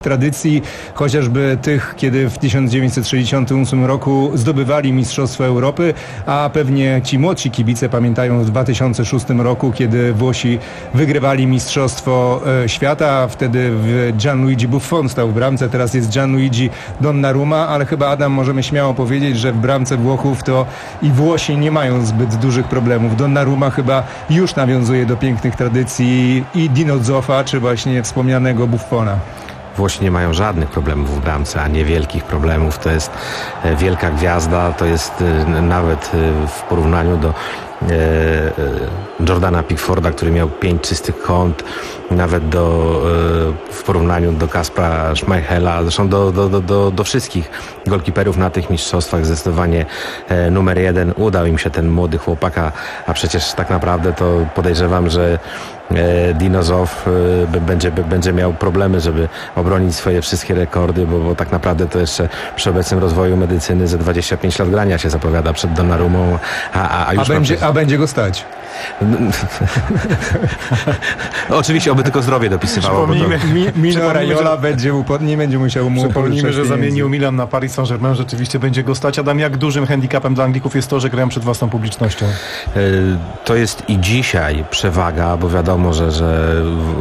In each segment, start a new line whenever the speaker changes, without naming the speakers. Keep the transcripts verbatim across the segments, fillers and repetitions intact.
tradycji, chociażby tych, kiedy w tysiąc dziewięćset sześćdziesiątym ósmym roku zdobywali Mistrzostwo Europy, a pewnie ci młodsi kibice pamiętają w dwa tysiące szóstym roku, kiedy Włosi wygrywali Mistrzostwo e, Świata. Wtedy Gianluigi Buffon stał w bramce, teraz jest Gianluigi Donnarumma, ale chyba, Adam, możemy śmiało powiedzieć, że w bramce Włochów to i Włosi nie mają zbyt dużych problemów. Donnarumma chyba już nawiązuje do pięknych tradycji i Dino Zoffa, czy właśnie wspomnianego Buffona.
Włosi nie mają żadnych problemów w bramce, a niewielkich problemów. To jest wielka gwiazda, to jest nawet w porównaniu do Jordana Pickforda, który miał pięć czystych kąt, nawet do, w porównaniu do Kaspra Schmeichela, zresztą do, do, do, do, do wszystkich golkiperów na tych mistrzostwach zdecydowanie numer jeden. Udał im się ten młody chłopak, a, a przecież tak naprawdę to podejrzewam, że Dino Zoff będzie, będzie miał problemy, żeby obronić swoje wszystkie rekordy, bo, bo tak naprawdę to jeszcze przy obecnym rozwoju medycyny ze dwadzieścia pięć lat grania się zapowiada przed Donnarummą, a, a, a już
a będzie, a będzie go stać.
Oczywiście, oby tylko zdrowie dopisywało.
Bo to...
Mi, Mino Raiola będzie mu, nie będzie musiał mu
Przypomnijmy, że zamienił Milan na Paris Saint-Germain. Rzeczywiście będzie go stać. Adam, jak dużym handicapem dla Anglików jest to, że grają przed własną publicznością?
To jest i dzisiaj przewaga, bo wiadomo, że, że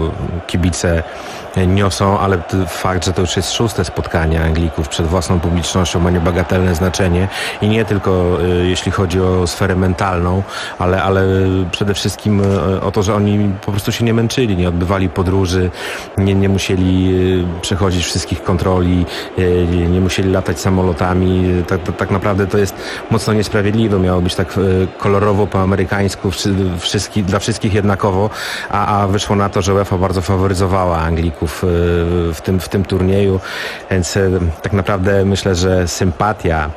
kibice niosą, ale fakt, że to już jest szóste spotkanie Anglików przed własną publicznością, ma niebagatelne znaczenie i nie tylko jeśli chodzi o sferę mentalną, ale, ale przede wszystkim o to, że oni po prostu się nie męczyli, nie odbywali podróży, nie, nie musieli przechodzić wszystkich kontroli, nie, nie musieli latać samolotami. Tak, tak, tak naprawdę to jest mocno niesprawiedliwe. Miało być tak kolorowo po amerykańsku, wszystkich, dla wszystkich jednakowo, a, a wyszło na to, że UEFA bardzo faworyzowała Anglików w tym, w tym turnieju, więc tak naprawdę myślę, że sympatia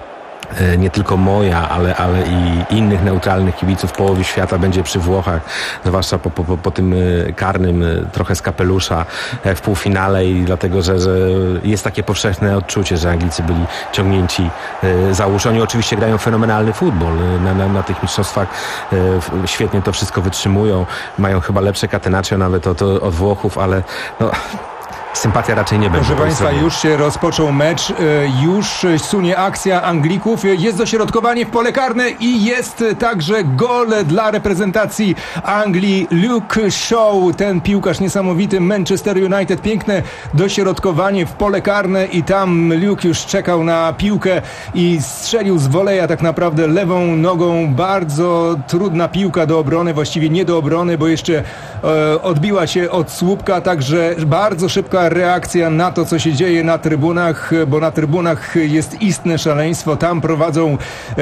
nie tylko moja, ale, ale i innych neutralnych kibiców połowy świata będzie przy Włochach, zwłaszcza po, po, po tym karnym trochę z kapelusza w półfinale i dlatego, że, że jest takie powszechne odczucie, że Anglicy byli ciągnięci za uszy. Oni oczywiście grają fenomenalny futbol na, na, na tych mistrzostwach, świetnie to wszystko wytrzymują, mają chyba lepsze catenaccio nawet od, od Włochów, ale no... sympatia raczej nie będzie.
Proszę Państwa, już się rozpoczął mecz, już sunie akcja Anglików, jest dośrodkowanie w pole karne i jest także gol dla reprezentacji Anglii. Luke Shaw, ten piłkarz niesamowity, Manchester United, piękne dośrodkowanie w pole karne i tam Luke już czekał na piłkę i strzelił z woleja tak naprawdę lewą nogą. Bardzo trudna piłka do obrony, właściwie nie do obrony, bo jeszcze e, odbiła się od słupka, także bardzo szybka reakcja na to, co się dzieje na trybunach, bo na trybunach jest istne szaleństwo. Tam prowadzą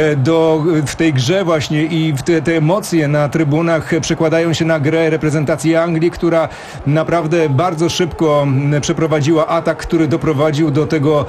do, w tej grze właśnie i w te, te emocje na trybunach przekładają się na grę reprezentacji Anglii, która naprawdę bardzo szybko przeprowadziła atak, który doprowadził do tego,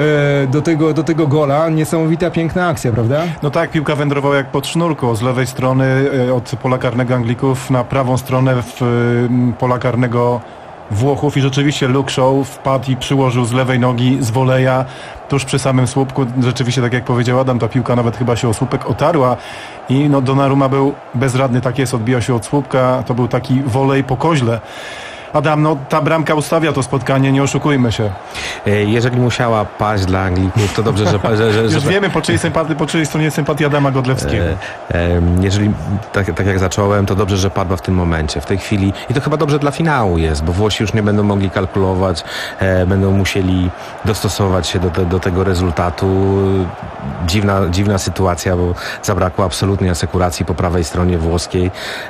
do tego, do tego gola. Niesamowita, piękna akcja, prawda?
No tak, piłka wędrowała jak pod sznurką. Z lewej strony od pola karnego Anglików na prawą stronę w pola karnego Włochów i rzeczywiście Luke Shaw wpadł i przyłożył z lewej nogi z woleja tuż przy samym słupku. Rzeczywiście, tak jak powiedział Adam, ta piłka nawet chyba się o słupek otarła i no Donnarumma był bezradny, tak jest, odbijał się od słupka, to był taki wolej po koźle. Adam, no ta bramka ustawia to spotkanie, nie oszukujmy się.
Jeżeli musiała paść dla Anglików, to dobrze, że... że, że
Już
że...
wiemy po czyjej, sympatii, po czyjej stronie sympatii Adama Godlewskiego.
Jeżeli, tak, tak jak zacząłem, to dobrze, że padła w tym momencie, w tej chwili. I to chyba dobrze dla finału jest, bo Włosi już nie będą mogli kalkulować, będą musieli dostosować się do, te, do tego rezultatu. Dziwna, dziwna sytuacja, bo zabrakło absolutnie asekuracji po prawej stronie włoskiej.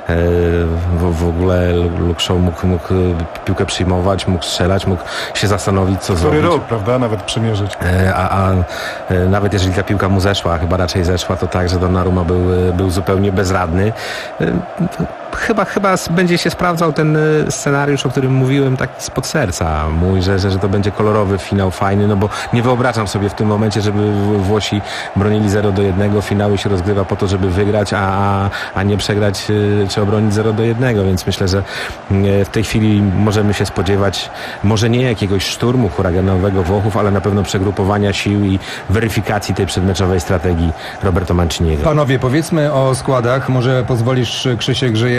W, w ogóle Luke Shaw mógł, mógł piłkę przyjmować, mógł strzelać, mógł się zastanowić, co
Który
zrobić.
Który róg, prawda? Nawet przymierzyć.
A, a nawet jeżeli ta piłka mu zeszła, a chyba raczej zeszła, to tak, że Donnarumma był, był zupełnie bezradny. Chyba, chyba będzie się sprawdzał ten scenariusz, o którym mówiłem, taki spod serca mój, że, że, że to będzie kolorowy finał, fajny, no bo nie wyobrażam sobie w tym momencie, żeby Włosi bronili zero do jednego, finały się rozgrywa po to, żeby wygrać, a, a nie przegrać czy obronić zero do jednego, więc myślę, że w tej chwili możemy się spodziewać może nie jakiegoś szturmu huraganowego Włochów, ale na pewno przegrupowania sił i weryfikacji tej przedmeczowej strategii Roberto Manciniego.
Panowie, powiedzmy o składach, może pozwolisz, Krzysiek, że ja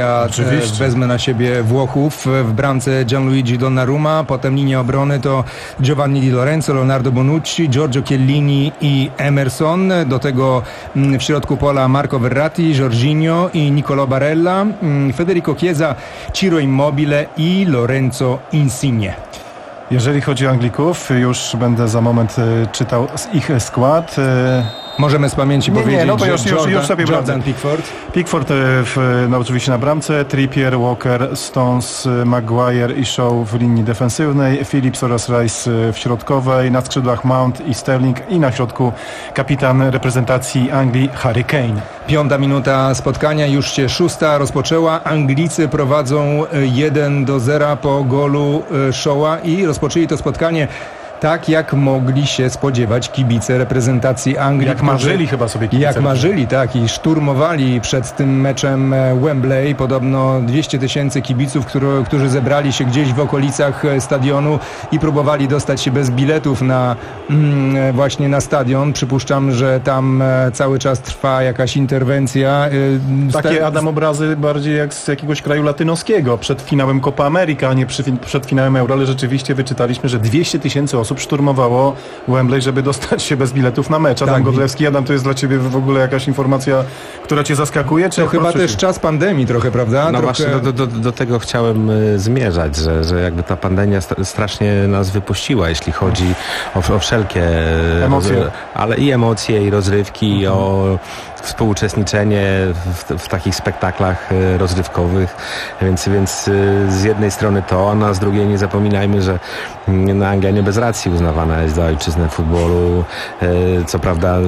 ja
Oczywiście.
wezmę na siebie Włochów. W bramce Gianluigi Donnarumma, potem linia obrony to Giovanni Di Lorenzo, Leonardo Bonucci, Giorgio Chiellini i Emerson. Do tego w środku pola Marco Verratti, Jorginho i Niccolò Barella, Federico Chiesa, Ciro Immobile i Lorenzo Insigne.
Jeżeli chodzi o Anglików, już będę za moment czytał ich skład.
Możemy z pamięci
nie,
powiedzieć,
nie, no to
że
już,
Jordan,
już, już sobie
Jordan Pickford.
Pickford w, no oczywiście na bramce, Trippier, Walker, Stones, Maguire i Shaw w linii defensywnej, Phillips oraz Rice w środkowej, na skrzydłach Mount i Sterling i na środku kapitan reprezentacji Anglii Harry Kane.
Piąta minuta spotkania, już się szósta rozpoczęła. Anglicy prowadzą jeden do zera po golu Shawa i rozpoczęli to spotkanie tak, jak mogli się spodziewać kibice reprezentacji Anglii.
Jak marzyli chyba sobie kibice.
Jak marzyli, tak. I szturmowali przed tym meczem Wembley. Podobno dwieście tysięcy kibiców, który, którzy zebrali się gdzieś w okolicach stadionu i próbowali dostać się bez biletów na mm, właśnie na stadion. Przypuszczam, że tam cały czas trwa jakaś interwencja.
Takie, Adam, obrazy bardziej jak z jakiegoś kraju latynoskiego. Przed finałem Copa America, a nie przy, przed finałem Euro, ale rzeczywiście wyczytaliśmy, że dwieście tysięcy osób szturmowało Wembley, żeby dostać się bez biletów na mecz. Adam
tak.
Godlewski, Adam, to jest dla ciebie w ogóle jakaś informacja, która cię zaskakuje? Czy
to chyba też czas pandemii trochę, prawda?
No
trochę...
właśnie do, do, do tego chciałem zmierzać, że, że jakby ta pandemia strasznie nas wypuściła, jeśli chodzi o, o wszelkie
emocje,
ale i emocje, i rozrywki, mhm. o współuczestniczenie w, w takich spektaklach rozrywkowych, więc, więc z jednej strony to, a z drugiej nie zapominajmy, że no, Anglia nie bez racji uznawana jest za ojczyznę futbolu. Co prawda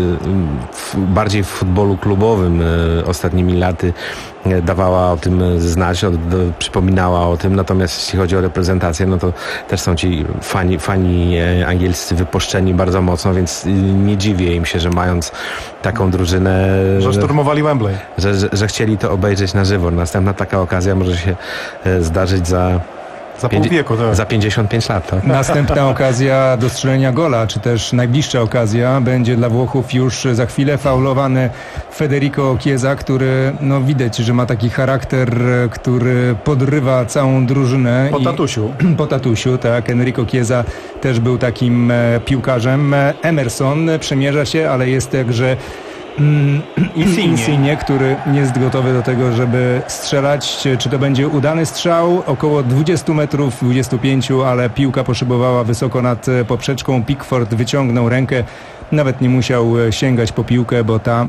bardziej w futbolu klubowym ostatnimi laty dawała o tym znać, od, do, przypominała o tym, natomiast jeśli chodzi o reprezentację, no to też są ci fani, fani angielscy wypuszczeni bardzo mocno, więc nie dziwię im się, że mając taką drużynę,
że szturmowali Wembley,
że, że, że chcieli to obejrzeć na żywo. Następna taka okazja może się zdarzyć za
Za pół wieku, tak.
Za pięćdziesiąt pięć lat. Tak?
Następna okazja do strzelenia gola, czy też najbliższa okazja będzie dla Włochów już za chwilę. Faulowany Federico Chiesa, który no widać, że ma taki charakter, który podrywa całą drużynę.
Po tatusiu.
I, po tatusiu, tak. Enrico Chiesa też był takim e, piłkarzem. Emerson przemierza się, ale jest także Insigne. Insigne, który jest gotowy do tego, żeby strzelać. Czy to będzie udany strzał? Około dwadzieścia metrów, dwadzieścia pięć, ale piłka poszybowała wysoko nad poprzeczką. Pickford wyciągnął rękę. Nawet nie musiał sięgać po piłkę, bo ta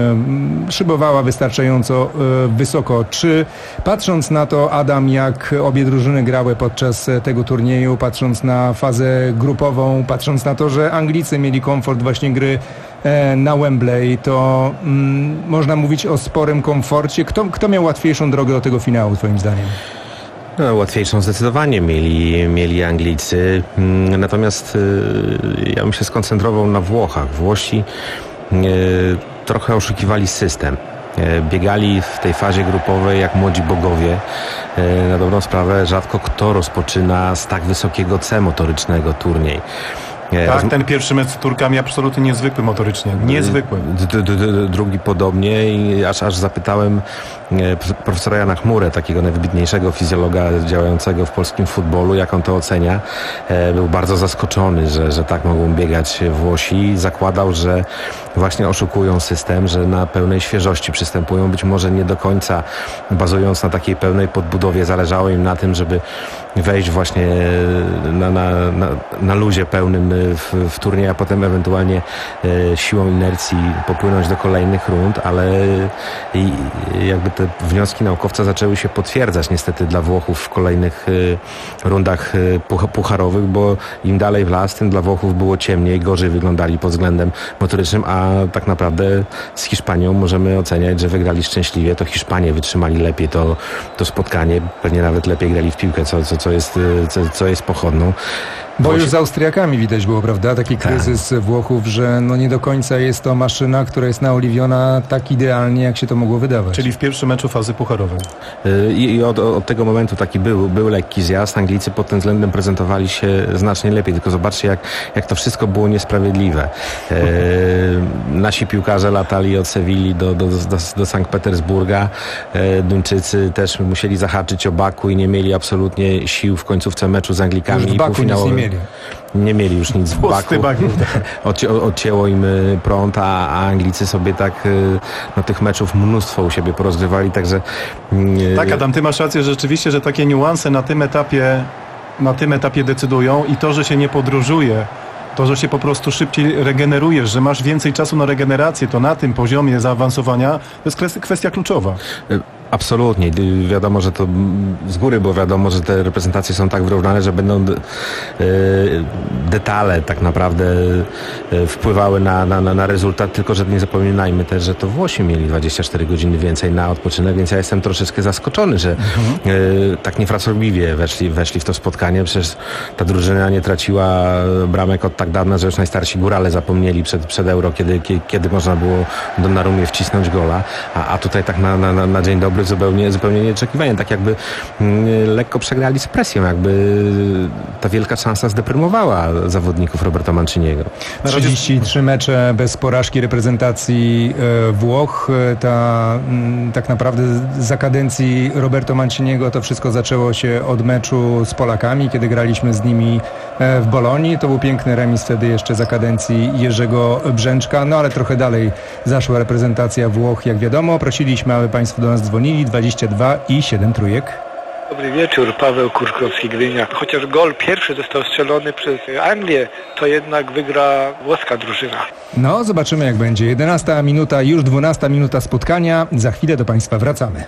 y, szybowała wystarczająco y, wysoko. Czy patrząc na to, Adam, jak obie drużyny grały podczas tego turnieju, patrząc na fazę grupową, patrząc na to, że Anglicy mieli komfort właśnie gry e, na Wembley, to mm, można mówić o sporym komforcie. Kto, kto miał łatwiejszą drogę do tego finału, twoim zdaniem?
No, łatwiejszą zdecydowanie mieli, mieli Anglicy, natomiast y, ja bym się skoncentrował na Włochach. Włosi y, trochę oszukiwali system. Y, biegali w tej fazie grupowej jak młodzi bogowie. Y, na dobrą sprawę rzadko kto rozpoczyna z tak wysokiego C motorycznego turniej.
Tak, ten pierwszy mecz z Turkami absolutnie niezwykły motorycznie. Niezwykły.
D- d- d- drugi podobnie i aż, aż zapytałem profesora Jana Chmurę, takiego najwybitniejszego fizjologa działającego w polskim futbolu, jak on to ocenia. Był bardzo zaskoczony, że, że tak mogą biegać Włosi. Zakładał, że właśnie oszukują system, że na pełnej świeżości przystępują, być może nie do końca bazując na takiej pełnej podbudowie. Zależało im na tym, żeby wejść właśnie na, na, na, na luzie pełnym w, w turniej, a potem ewentualnie e, siłą inercji popłynąć do kolejnych rund, ale i, jakby te wnioski naukowca zaczęły się potwierdzać niestety dla Włochów w kolejnych e, rundach e, puch, pucharowych, bo im dalej w las, tym dla Włochów było ciemniej, gorzej wyglądali pod względem motorycznym, a tak naprawdę z Hiszpanią możemy oceniać, że wygrali szczęśliwie. To Hiszpanie wytrzymali lepiej to, to spotkanie, pewnie nawet lepiej grali w piłkę, co, co, co, jest, co, co jest pochodną.
Bo już z Austriakami widać było, prawda, taki kryzys tak. Włochów, że no nie do końca jest to maszyna, która jest naoliwiona tak idealnie, jak się to mogło wydawać.
Czyli w pierwszym meczu fazy pucharowej.
I, i od, od tego momentu taki był, był lekki zjazd. Anglicy pod tym względem prezentowali się znacznie lepiej, tylko zobaczcie, jak, jak to wszystko było niesprawiedliwe. E, nasi piłkarze latali od Sewilli do, do, do, do Sankt Petersburga. E, Duńczycy też musieli zahaczyć o Baku i nie mieli absolutnie sił w końcówce meczu z Anglikami.
Już w Baku nic nie mieli.
Nie mieli już nic w Baku. Odci odcięło im prąd, a, a Anglicy sobie tak no, tych meczów mnóstwo u siebie porozgrywali, także...
Tak, Adam, ty masz rację, że rzeczywiście, że takie niuanse na tym etapie na tym etapie decydują i to, że się nie podróżuje, to, że się po prostu szybciej regenerujesz, że masz więcej czasu na regenerację, to na tym poziomie zaawansowania to jest kwestia kluczowa.
Absolutnie. Wiadomo, że to z góry było wiadomo, że te reprezentacje są tak wyrównane, że będą detale tak naprawdę wpływały na, na, na rezultat, tylko że nie zapominajmy też, że to Włosi mieli dwadzieścia cztery godziny więcej na odpoczynek, więc ja jestem troszeczkę zaskoczony, że mhm. tak niefrasobliwie weszli, weszli w to spotkanie. Przecież ta drużyna nie traciła bramek od tak dawna, że już najstarsi górale zapomnieli przed, przed Euro, kiedy, kiedy można było do Narumie wcisnąć gola, a, a tutaj tak na, na, na dzień dobry zupełnie, zupełnie nieoczekiwanie, tak jakby mm, lekko przegrali z presją, jakby ta wielka szansa zdeprymowała zawodników Roberta Manciniego.
trzydzieści trzy mecze bez porażki reprezentacji e, Włoch. Ta, m, tak naprawdę za kadencji Roberto Manciniego to wszystko zaczęło się od meczu z Polakami, kiedy graliśmy z nimi e, w Bolonii. To był piękny remis wtedy jeszcze za kadencji Jerzego Brzęczka, no ale trochę dalej zaszła reprezentacja Włoch, jak wiadomo. Prosiliśmy, aby Państwo do nas dzwonili. dwadzieścia dwa i siedem trójek.
Dobry wieczór, Paweł Kurkowski, Gdynia. Chociaż gol pierwszy został strzelony przez Anglię, to jednak wygra włoska drużyna.
No, zobaczymy jak będzie. jedenasta minuta, już dwunasta minuta spotkania. Za chwilę do Państwa wracamy.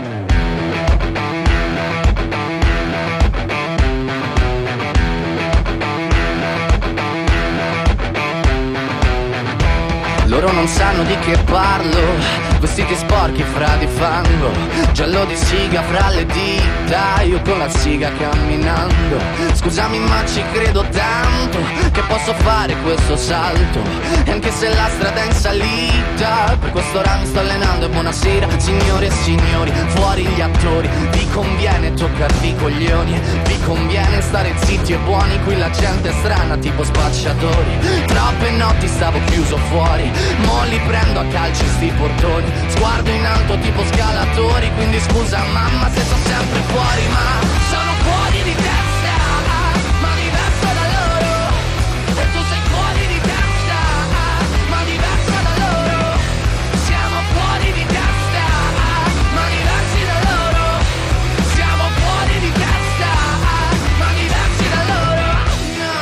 Loro non sanno di che parlo, vestiti sporchi fra di fango, giallo di siga fra le dita, io con la siga camminando. Scusami ma ci credo tanto, che posso fare questo salto, e anche se la strada è in salita, per questo ora mi sto allenando. E buonasera signore e signori, fuori gli attori, vi conviene toccarvi i coglioni, vi conviene stare zitti e buoni, qui la gente è strana tipo spacciatori. Troppe notti stavo chiuso fuori, mo li prendo a calci sti portoni, sguardo in alto tipo scalatori, quindi scusa mamma se sto sempre fuori, ma sono fuori di testa, ma diverso da loro, e tu sei fuori di testa, ma diverso da loro, siamo fuori di testa, ma diversi da loro, siamo fuori di testa, ma diversi da loro, no.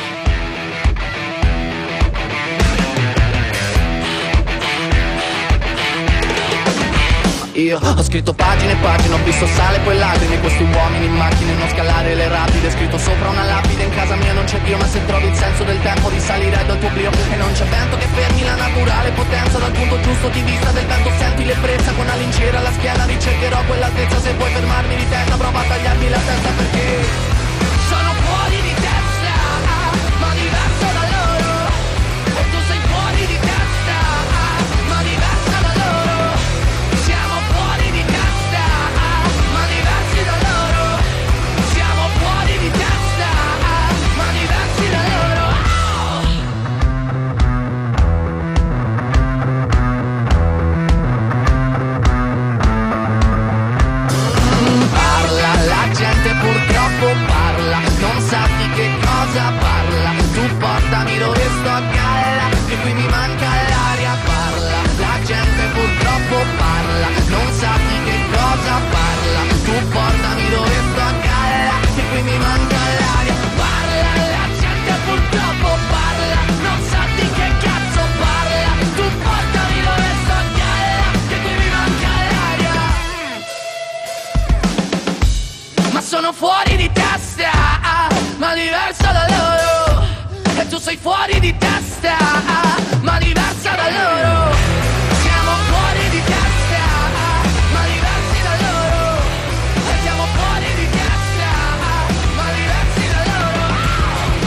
Io ho scritto pagine e pagine, ho visto sale e poi lacrime, questi uomini in macchine, non scalare le rapide, scritto sopra una lapide, in casa mia non c'è Dio, ma se trovi il senso del tempo risalirai dal tuo brio, e non c'è vento che fermi la naturale potenza, dal punto giusto di vista del vento senti l'ebbrezza, con la lincera alla schiena ricercherò quell'altezza, se vuoi fermarmi di testa prova a tagliarmi la testa, perché sono fuori di testa, ma diverso da loro, e tu sei fuori di testa, ma diversa da loro, siamo fuori di testa, ma diversi da loro, siamo fuori di testa, ma diversi da loro. Parla, la gente purtroppo parla, non sa di che cosa parla, tu portami dove sto a galla, che qui mi manca l'aria, parla, la gente purtroppo parla, non sa di che cosa parla, tu portami dove sto a galla, che qui mi manca l'aria, parla, la gente purtroppo parla, non sa di che cazzo parla, tu portami dove sto a galla, che qui mi manca l'aria, ma sono fuori di testa, ma diversa da loro, e tu sei fuori di testa, ma diversa da loro, siamo fuori di testa, ma diversi da loro, e siamo fuori di testa, ma diversi da loro.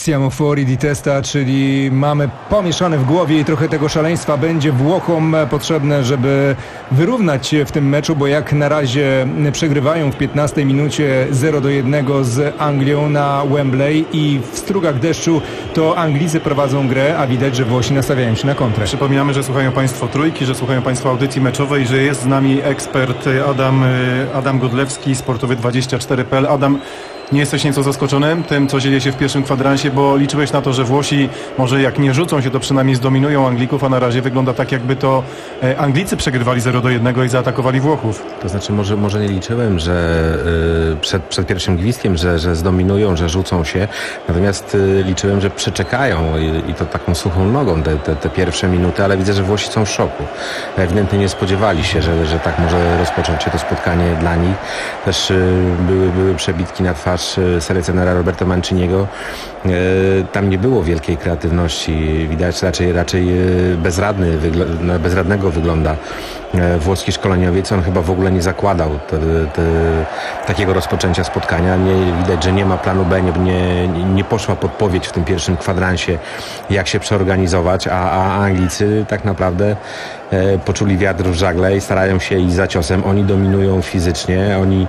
siamo fuori di testa, czyli mamy pomieszane w głowie i trochę tego szaleństwa będzie Włochom potrzebne, żeby wyrównać się w tym meczu, bo jak na razie przegrywają w piętnastej minucie zero do jednego z Anglią na Wembley i w strugach deszczu to Anglicy prowadzą grę, a widać, że Włosi nastawiają się na kontrę.
Przypominamy, że słuchają Państwo Trójki, że słuchają Państwo audycji meczowej, że jest z nami ekspert Adam, Adam Godlewski, sportowy dwadzieścia cztery kropka p l. Adam, nie jesteś nieco zaskoczony tym, co dzieje się w pierwszym kwadransie, bo liczyłeś na to, że Włosi może jak nie rzucą się, to przynajmniej zdominują Anglików, a na razie wygląda tak, jakby to Anglicy przegrywali zero do jednego i zaatakowali Włochów.
To znaczy może, może nie liczyłem, że yy, przed, przed pierwszym gwizdkiem, że, że zdominują, że rzucą się, natomiast yy, liczyłem, że przeczekają i, i to taką suchą nogą te, te, te pierwsze minuty, ale widzę, że Włosi są w szoku. Ewidentnie nie spodziewali się, że, że tak może rozpocząć się to spotkanie dla nich. Też yy, były, były przebitki na twarz selekcjonera Roberto Manciniego. Tam nie było wielkiej kreatywności. Widać raczej, raczej bezradny, bezradnego wygląda włoski szkoleniowiec. On chyba w ogóle nie zakładał te, te, takiego rozpoczęcia spotkania. Nie, widać, że nie ma planu B, nie, nie, nie poszła podpowiedź w tym pierwszym kwadransie, jak się przeorganizować, a, a Anglicy tak naprawdę e, poczuli wiatr w żagle i starają się iść za ciosem. Oni dominują fizycznie, oni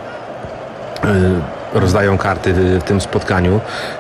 e, rozdają karty w tym spotkaniu,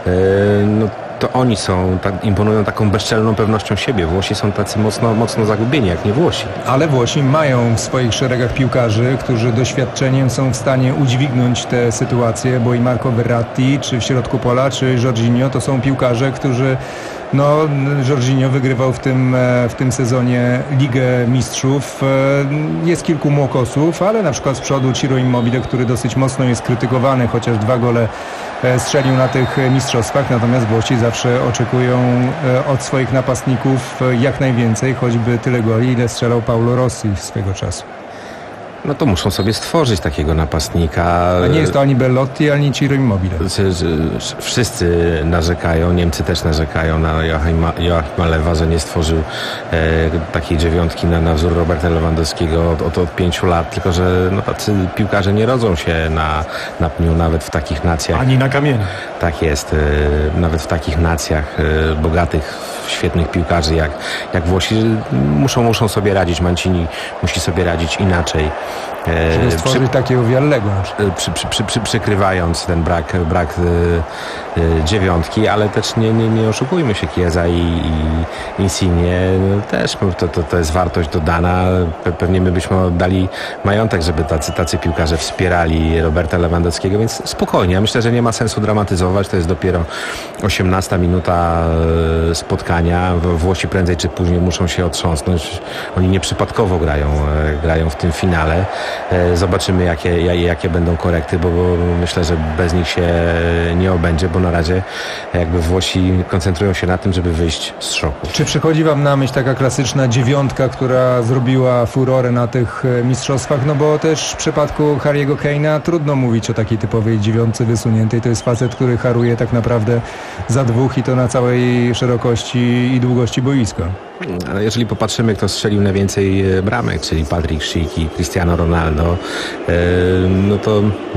no to oni są, tak, imponują taką bezczelną pewnością siebie. Włosi są tacy mocno, mocno zagubieni, jak nie Włosi.
Ale Włosi mają w swoich szeregach piłkarzy, którzy doświadczeniem są w stanie udźwignąć te sytuacje, bo i Marco Verratti, czy w środku pola, czy Jorginho, to są piłkarze, którzy no, Jorginho wygrywał w tym, w tym sezonie Ligę Mistrzów. Jest kilku młokosów, ale na przykład z przodu Ciro Immobile, który dosyć mocno jest krytykowany, chociaż dwa gole strzelił na tych mistrzostwach, natomiast Włosi zawsze oczekują od swoich napastników jak najwięcej, choćby tyle goli, ile strzelał Paulo Rossi swego czasu.
No to muszą sobie stworzyć takiego napastnika.
A nie jest to ani Bellotti, ani Ciro Immobile.
Wszyscy narzekają, Niemcy też narzekają na Joachima, Joachima Lewa, że nie stworzył e, takiej dziewiątki na, na wzór Roberta Lewandowskiego od, od, od pięciu lat, tylko że no, tacy piłkarze nie rodzą się na, na pniu, nawet w takich nacjach.
Ani na kamieniu.
Tak jest, e, nawet w takich nacjach e, bogatych, świetnych piłkarzy jak, jak Włosi muszą, muszą sobie radzić. Mancini musi sobie radzić inaczej.
Żeby stworzyć przy, takiego Viallego.
Przy, przy, przy, przy, przykrywając ten brak, brak y, y, dziewiątki, ale też nie, nie, nie oszukujmy się, Chiesa i, i Insigne no, też to, to, to jest wartość dodana. Pe, pewnie my byśmy oddali majątek, żeby tacy, tacy piłkarze wspierali Roberta Lewandowskiego, więc spokojnie. Ja myślę, że nie ma sensu dramatyzować. To jest dopiero osiemnasta minuta spotkania. Włosi prędzej czy później muszą się otrząsnąć. Oni nieprzypadkowo grają, grają w tym finale. Zobaczymy, jakie, jakie będą korekty, bo, bo myślę, że bez nich się nie obędzie, bo na razie jakby Włosi koncentrują się na tym, żeby wyjść z szoku.
Czy przychodzi wam na myśl taka klasyczna dziewiątka, która zrobiła furorę na tych mistrzostwach? No bo też w przypadku Harry'ego Kane'a trudno mówić o takiej typowej dziewiątce wysuniętej. To jest facet, który haruje tak naprawdę za dwóch i to na całej szerokości i długości boiska.
Ale jeżeli popatrzymy, kto strzelił najwięcej bramek, czyli Patrick Schick i Cristiano Ronaldo, no to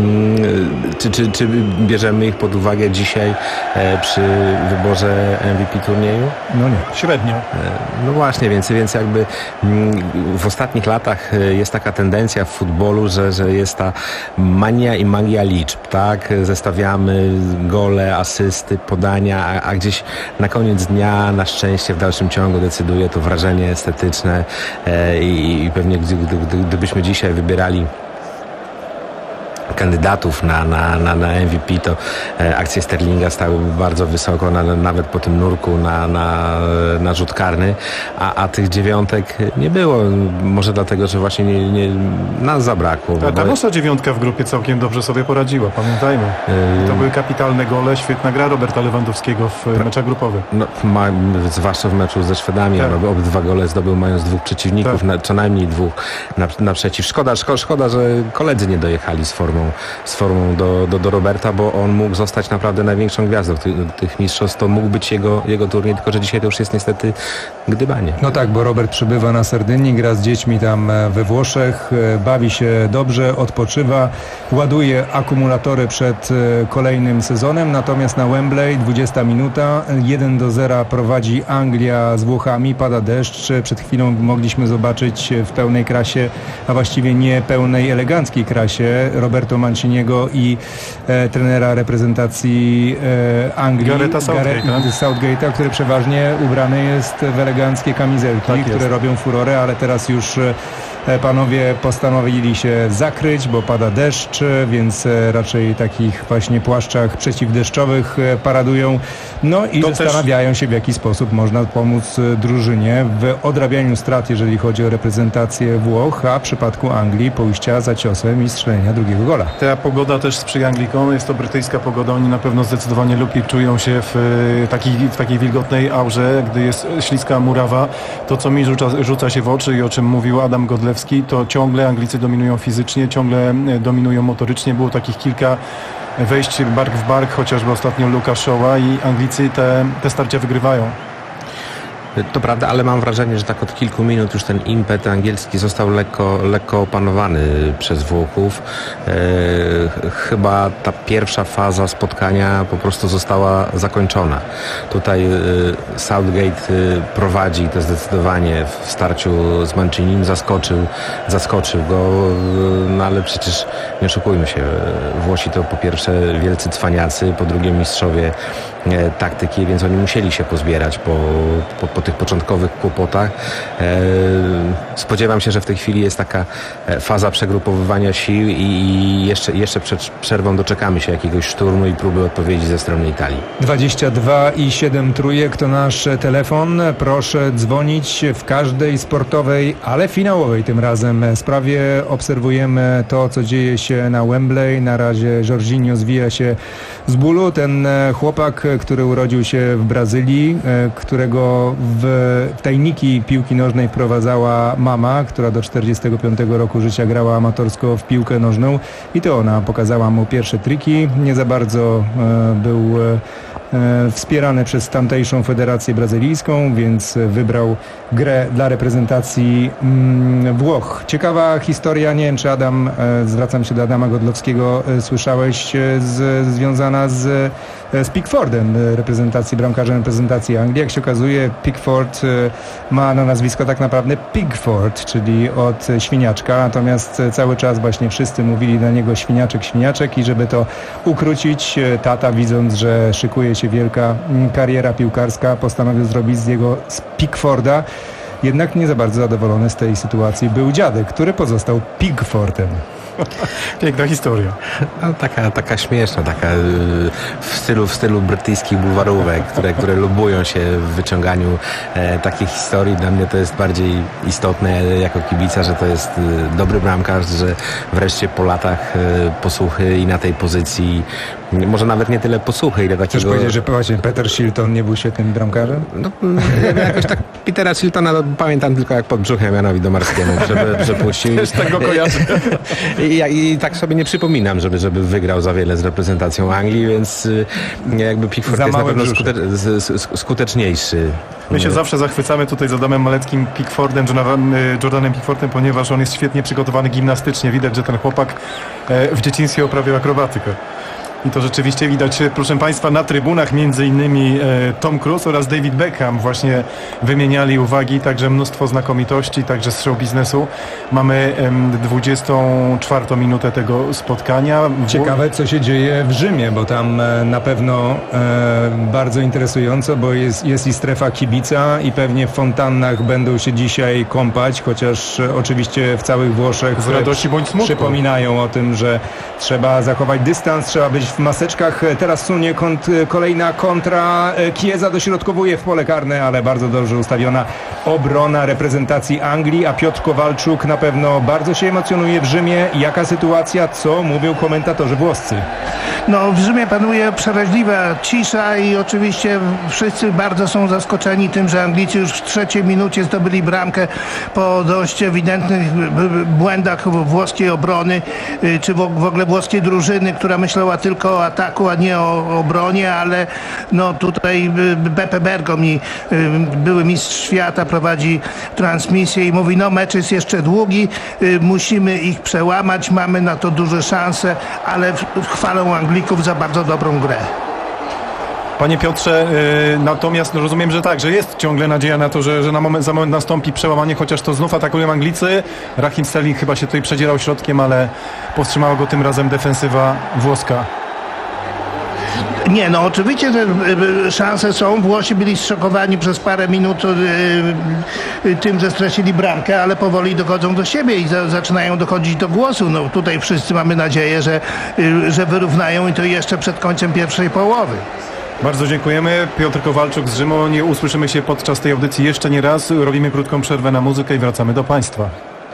czy, czy, czy bierzemy ich pod uwagę dzisiaj przy wyborze M V P turnieju?
No nie, średnio.
No właśnie, więc, więc jakby w ostatnich latach jest taka tendencja w futbolu, że, że jest ta mania i magia liczb, tak? Zestawiamy gole, asysty, podania, a, a gdzieś na koniec dnia na szczęście w dalszym ciągu decyduje to wrażenie estetyczne e, i, i pewnie gdy, gdy, gdybyśmy dzisiaj wybierali kandydatów na, na, na, na M V P, to e, akcje Sterlinga stałyby bardzo wysoko, na, nawet po tym nurku na, na, na rzut karny, a, a tych dziewiątek nie było. Może dlatego, że właśnie nie, nie, nas zabrakło.
Ta, ta nasza dziewiątka w grupie całkiem dobrze sobie poradziła, pamiętajmy. To były kapitalne gole, świetna gra Roberta Lewandowskiego w pra- meczach grupowych.
No, ma, zwłaszcza w meczu ze Szwedami. Tak. Obydwa gole zdobył, mając dwóch przeciwników, tak. na, co najmniej dwóch na, naprzeciw. Szkoda, szko, szkoda, że koledzy nie dojechali z formą formą, z formą do, do, do Roberta, bo on mógł zostać naprawdę największą gwiazdą tych, tych mistrzostw. To mógł być jego, jego turniej, tylko że dzisiaj to już jest niestety gdybanie.
No tak, bo Robert przybywa na Sardynii, gra z dziećmi tam we Włoszech, bawi się dobrze, odpoczywa, ładuje akumulatory przed kolejnym sezonem, natomiast na Wembley dwudziesta minuta, jeden do zera prowadzi Anglia z Włochami, pada deszcz, przed chwilą mogliśmy zobaczyć w pełnej krasie, a właściwie nie pełnej, eleganckiej krasie Roberto Manciniego i e, trenera reprezentacji e, Anglii,
Garetha Southgate'a,
Southgate'a, który przeważnie ubrany jest w eleganckie kamizelki,
tak
które robią furorę, ale teraz już panowie postanowili się zakryć, bo pada deszcz, więc raczej takich właśnie płaszczach przeciwdeszczowych paradują. No i
to
zastanawiają też się, w jaki sposób można pomóc drużynie w odrabianiu strat, jeżeli chodzi o reprezentację Włoch, a w przypadku Anglii pójścia za ciosem i strzelenia drugiego gola.
Ta pogoda też sprzyja Anglikom, jest to brytyjska pogoda, oni na pewno zdecydowanie lepiej czują się w takiej, w takiej wilgotnej aurze, gdy jest śliska murawa. To, co mi rzuca, rzuca się w oczy i o czym mówił Adam Godlewski, to ciągle Anglicy dominują fizycznie, ciągle dominują motorycznie. Było takich kilka wejść bark w bark, chociażby ostatnio Luka Shaw'a, i Anglicy te, te starcia wygrywają.
To prawda, ale mam wrażenie, że tak od kilku minut już ten impet angielski został lekko, lekko opanowany przez Włochów. E, chyba ta pierwsza faza spotkania po prostu została zakończona. Tutaj e, Southgate e, prowadzi to zdecydowanie w starciu z Mancinim, zaskoczył, zaskoczył go, e, no ale przecież nie oszukujmy się, Włosi to po pierwsze wielcy cwaniacy, po drugie mistrzowie e, taktyki, więc oni musieli się pozbierać po, po, po tych początkowych kłopotach. Spodziewam się, że w tej chwili jest taka faza przegrupowywania sił i jeszcze, jeszcze przed przerwą doczekamy się jakiegoś szturmu i próby odpowiedzi ze strony Italii.
dwadzieścia dwa i siedem trójek to nasz telefon. Proszę dzwonić w każdej sportowej, ale finałowej tym razem sprawie. Obserwujemy to, co dzieje się na Wembley. Na razie Jorginho zwija się z bólu. Ten chłopak, który urodził się w Brazylii, którego w tajniki piłki nożnej wprowadzała mama, która do czterdziestego piątego roku życia grała amatorsko w piłkę nożną, i to ona pokazała mu pierwsze triki. Nie za bardzo e, był e, wspierany przez tamtejszą federację brazylijską, więc wybrał grę dla reprezentacji mm, Włoch. Ciekawa historia, nie wiem czy Adam, e, zwracam się do Adama Godlowskiego, e, słyszałeś, e, z, związana z, e, z Pickfordem, reprezentacji, bramkarzem reprezentacji Anglii. Jak się okazuje, Pickford e, ma na nazwisko tak naprawdę Pigford, czyli od świniaczka, natomiast cały czas właśnie wszyscy mówili na niego świniaczek, świniaczek, i żeby to ukrócić, tata, widząc, że szykuje się wielka kariera piłkarska, postanowił zrobić z niego z Pickforda. Jednak nie za bardzo zadowolony z tej sytuacji był dziadek, który pozostał Pigfordem.
Piękna historia.
No, taka, taka śmieszna, taka w stylu, w stylu brytyjskich bulwarówek, które, które lubują się w wyciąganiu e, takich historii. Dla mnie to jest bardziej istotne jako kibica, że to jest e, dobry bramkarz, że wreszcie po latach e, posłuchy i na tej pozycji, może nawet nie tyle posłuchy, ile takiego...
Chcesz powiedzieć, że właśnie Peter Shilton nie był świetnym bramkarzem?
No, jakoś tak Petera Shiltona no, pamiętam tylko jak pod brzuchem Janowi Domarskiemu żeby przepuścił.
Też tak go kojarzę.
I, I, I tak sobie nie przypominam, żeby, żeby wygrał za wiele z reprezentacją Anglii, więc jakby Pickford jest na pewno skute, skuteczniejszy.
My się zawsze zachwycamy tutaj z Adamem Maleckim Pickfordem, Jordanem Pickfordem, ponieważ on jest świetnie przygotowany gimnastycznie. Widać, że ten chłopak w dzieciństwie uprawiał akrobatykę. I to rzeczywiście widać, proszę Państwa, na trybunach między innymi Tom Cruise oraz David Beckham właśnie wymieniali uwagi, także mnóstwo znakomitości, także z show biznesu. Mamy dwudziestą czwartą minutę tego spotkania.
Ciekawe, co się dzieje w Rzymie, bo tam na pewno e, bardzo interesująco, bo jest, jest i strefa kibica i pewnie w fontannach będą się dzisiaj kąpać, chociaż oczywiście w całych Włoszech
z radości bądź smutku
przypominają o tym, że trzeba zachować dystans, trzeba być w maseczkach. Teraz sunie kont, kolejna kontra. Chiesa dośrodkowuje w pole karne, ale bardzo dobrze ustawiona obrona reprezentacji Anglii, a Piotr Kowalczuk na pewno bardzo się emocjonuje w Rzymie. Jaka sytuacja? Co mówią komentatorzy włoscy?
No, w Rzymie panuje przeraźliwa cisza i oczywiście wszyscy bardzo są zaskoczeni tym, że Anglicy już w trzeciej minucie zdobyli bramkę po dość ewidentnych błędach włoskiej obrony, czy w ogóle włoskiej drużyny, która myślała tylko o ataku, a nie o obronie, ale no tutaj Beppe Bergomi, były mistrz świata, prowadzi transmisję i mówi, no mecz jest jeszcze długi, musimy ich przełamać, mamy na to duże szanse, ale chwalą Anglików za bardzo dobrą grę.
Panie Piotrze, yy, natomiast no, rozumiem, że tak, że jest ciągle nadzieja na to, że, że na moment, za moment nastąpi przełamanie, chociaż to znów atakują Anglicy. Raheem Sterling chyba się tutaj przedzierał środkiem, ale powstrzymała go tym razem defensywa włoska.
Nie, no oczywiście te szanse są. Włosi byli zszokowani przez parę minut y, tym, że stracili bramkę, ale powoli dochodzą do siebie i za, zaczynają dochodzić do głosu. No tutaj wszyscy mamy nadzieję, że, y, że wyrównają i to jeszcze przed końcem pierwszej połowy.
Bardzo dziękujemy. Piotr Kowalczuk z Rzymu. Nie usłyszymy się podczas tej audycji jeszcze nie raz. Robimy krótką przerwę na muzykę i wracamy do Państwa.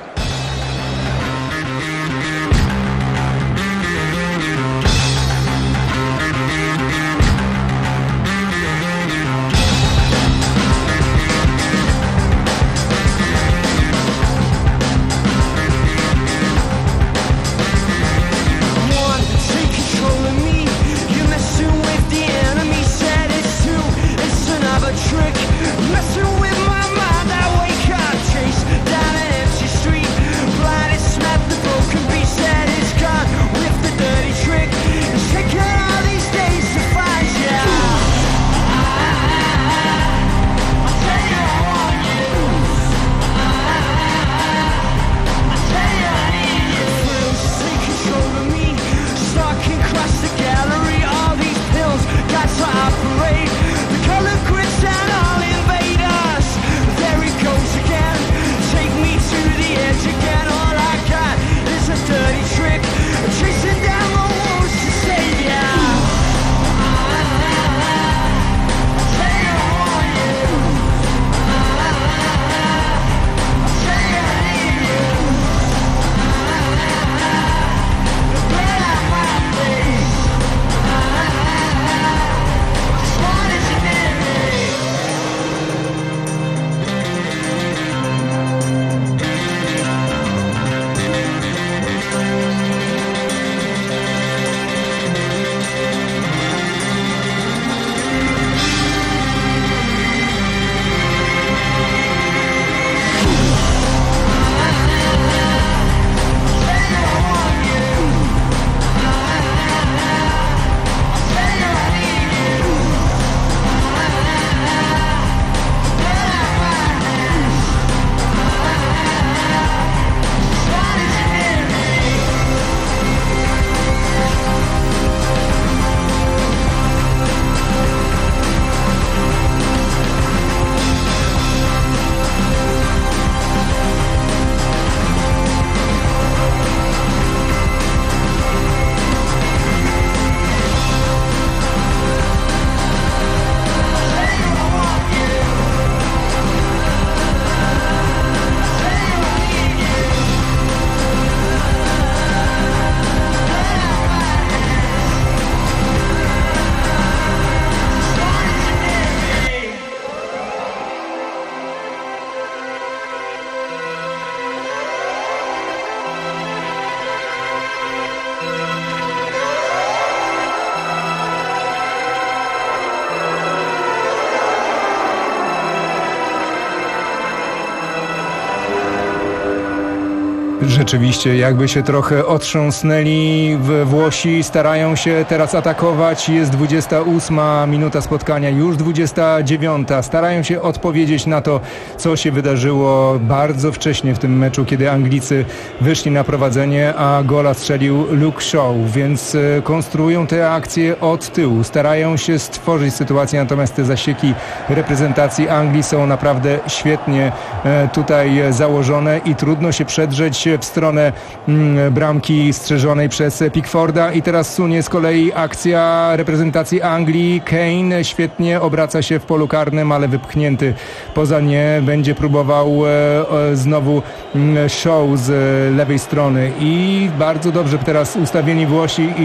Rzeczywiście, jakby się trochę otrząsnęli Włosi, starają się teraz atakować. Jest dwudziesta ósma minuta spotkania, już dwudziesta dziewiąta. Starają się odpowiedzieć na to, co się wydarzyło bardzo wcześnie w tym meczu, kiedy Anglicy wyszli na prowadzenie, a gola strzelił Luke Shaw, więc konstruują te akcje od tyłu. Starają się stworzyć sytuację, natomiast te zasieki reprezentacji Anglii są naprawdę świetnie tutaj założone i trudno się przedrzeć w stronę mm, bramki strzeżonej przez Pickforda. I teraz sunie z kolei akcja reprezentacji Anglii. Kane świetnie obraca się w polu karnym, ale wypchnięty poza nie. Będzie próbował e, e, znowu mm, Shaw z e, lewej strony i bardzo dobrze teraz ustawieni Włosi i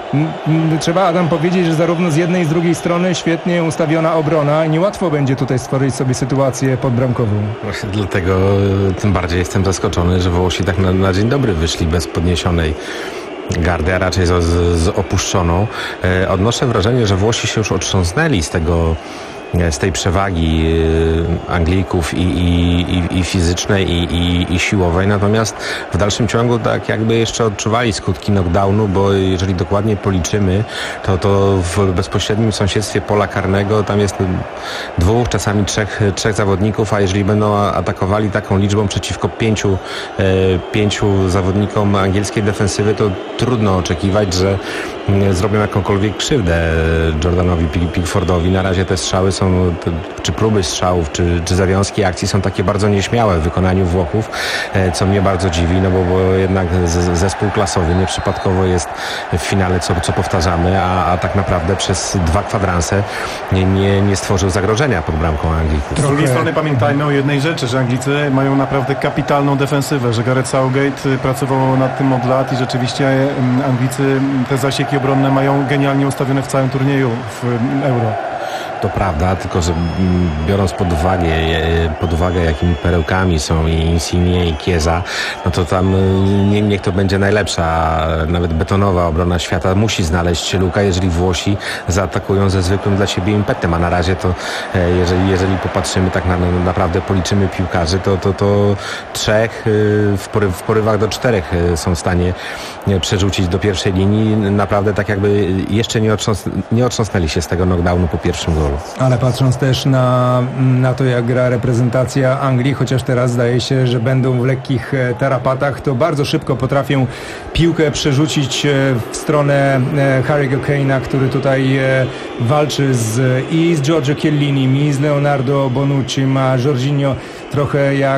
m, m, trzeba, Adam, powiedzieć, że zarówno z jednej i z drugiej strony świetnie ustawiona obrona. Niełatwo będzie tutaj stworzyć sobie sytuację podbramkową.
Właśnie dlatego tym bardziej jestem zaskoczony, że Włosi tak na, na dzień dobry wyszli bez podniesionej gardy, a raczej z, z opuszczoną. E, odnoszę wrażenie, że Włosi się już otrząsnęli z tego z tej przewagi Anglików i, i, i, i fizycznej i, i, i siłowej, natomiast w dalszym ciągu tak jakby jeszcze odczuwali skutki knockdownu, bo jeżeli dokładnie policzymy, to, to w bezpośrednim sąsiedztwie pola karnego tam jest dwóch, czasami trzech, trzech zawodników, a jeżeli będą atakowali taką liczbą przeciwko pięciu, e, pięciu zawodnikom angielskiej defensywy, to trudno oczekiwać, że zrobią jakąkolwiek krzywdę Jordanowi Pickfordowi. Na razie te strzały są, czy próby strzałów, czy, czy zawiązki akcji są takie bardzo nieśmiałe w wykonaniu Włochów, co mnie bardzo dziwi, no bo, bo jednak zespół klasowy nieprzypadkowo jest w finale, co, co powtarzamy, a, a tak naprawdę przez dwa kwadranse nie, nie, nie stworzył zagrożenia pod bramką Anglików.
Z drugiej strony pamiętajmy o jednej rzeczy, że Anglicy mają naprawdę kapitalną defensywę, że Gareth Southgate pracował nad tym od lat i rzeczywiście Anglicy te zasieki obronne mają genialnie ustawione w całym turnieju w Euro.
To prawda, tylko że biorąc pod uwagę, pod uwagę jakimi perełkami są i Insigne i Chiesa, no to tam nie, niech to będzie najlepsza, nawet betonowa obrona świata musi znaleźć luka, jeżeli Włosi zaatakują ze zwykłym dla siebie impetem, a na razie to jeżeli, jeżeli popatrzymy tak na, naprawdę policzymy piłkarzy, to, to, to trzech w, pory, w porywach do czterech są w stanie przerzucić do pierwszej linii, naprawdę tak jakby jeszcze nie, otrząs, nie otrząsnęli się z tego knockdownu po pierwszym golu.
Ale patrząc też na, na to, jak gra reprezentacja Anglii, chociaż teraz zdaje się, że będą w lekkich tarapatach, to bardzo szybko potrafią piłkę przerzucić w stronę Harry'ego Kane'a, który tutaj walczy z, i z Giorgio Chiellinim, i z Leonardo Bonucci, a Jorginho trochę jak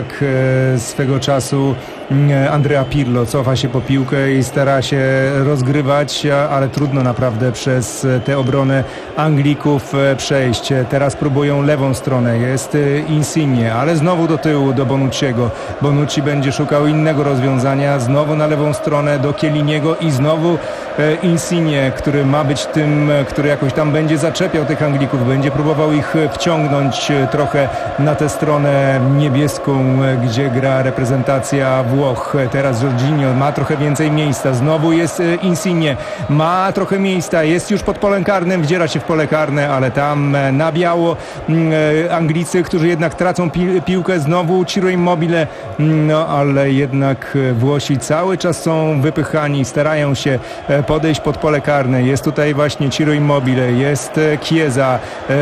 swego czasu Andrea Pirlo cofa się po piłkę i stara się rozgrywać, ale trudno naprawdę przez tę obronę Anglików przejść. Teraz próbują lewą stronę, jest Insigne, ale znowu do tyłu do Bonucciego. Bonucci będzie szukał innego rozwiązania, znowu na lewą stronę do Chielliniego i znowu Insigne, który ma być tym, który jakoś tam będzie zaczepiał tych Anglików, będzie próbował ich wciągnąć trochę na tę stronę niebieską, gdzie gra reprezentacja Włoch. Teraz Jorginho ma trochę więcej miejsca, znowu jest Insigne, ma trochę miejsca, jest już pod polem karnym, wdziera się w pole karne, ale tam na biało Anglicy, którzy jednak tracą pi- piłkę, znowu Ciro Immobile, no ale jednak Włosi cały czas są wypychani, starają się podejść pod pole karne. Jest tutaj właśnie Ciro Immobile, jest Chiesa,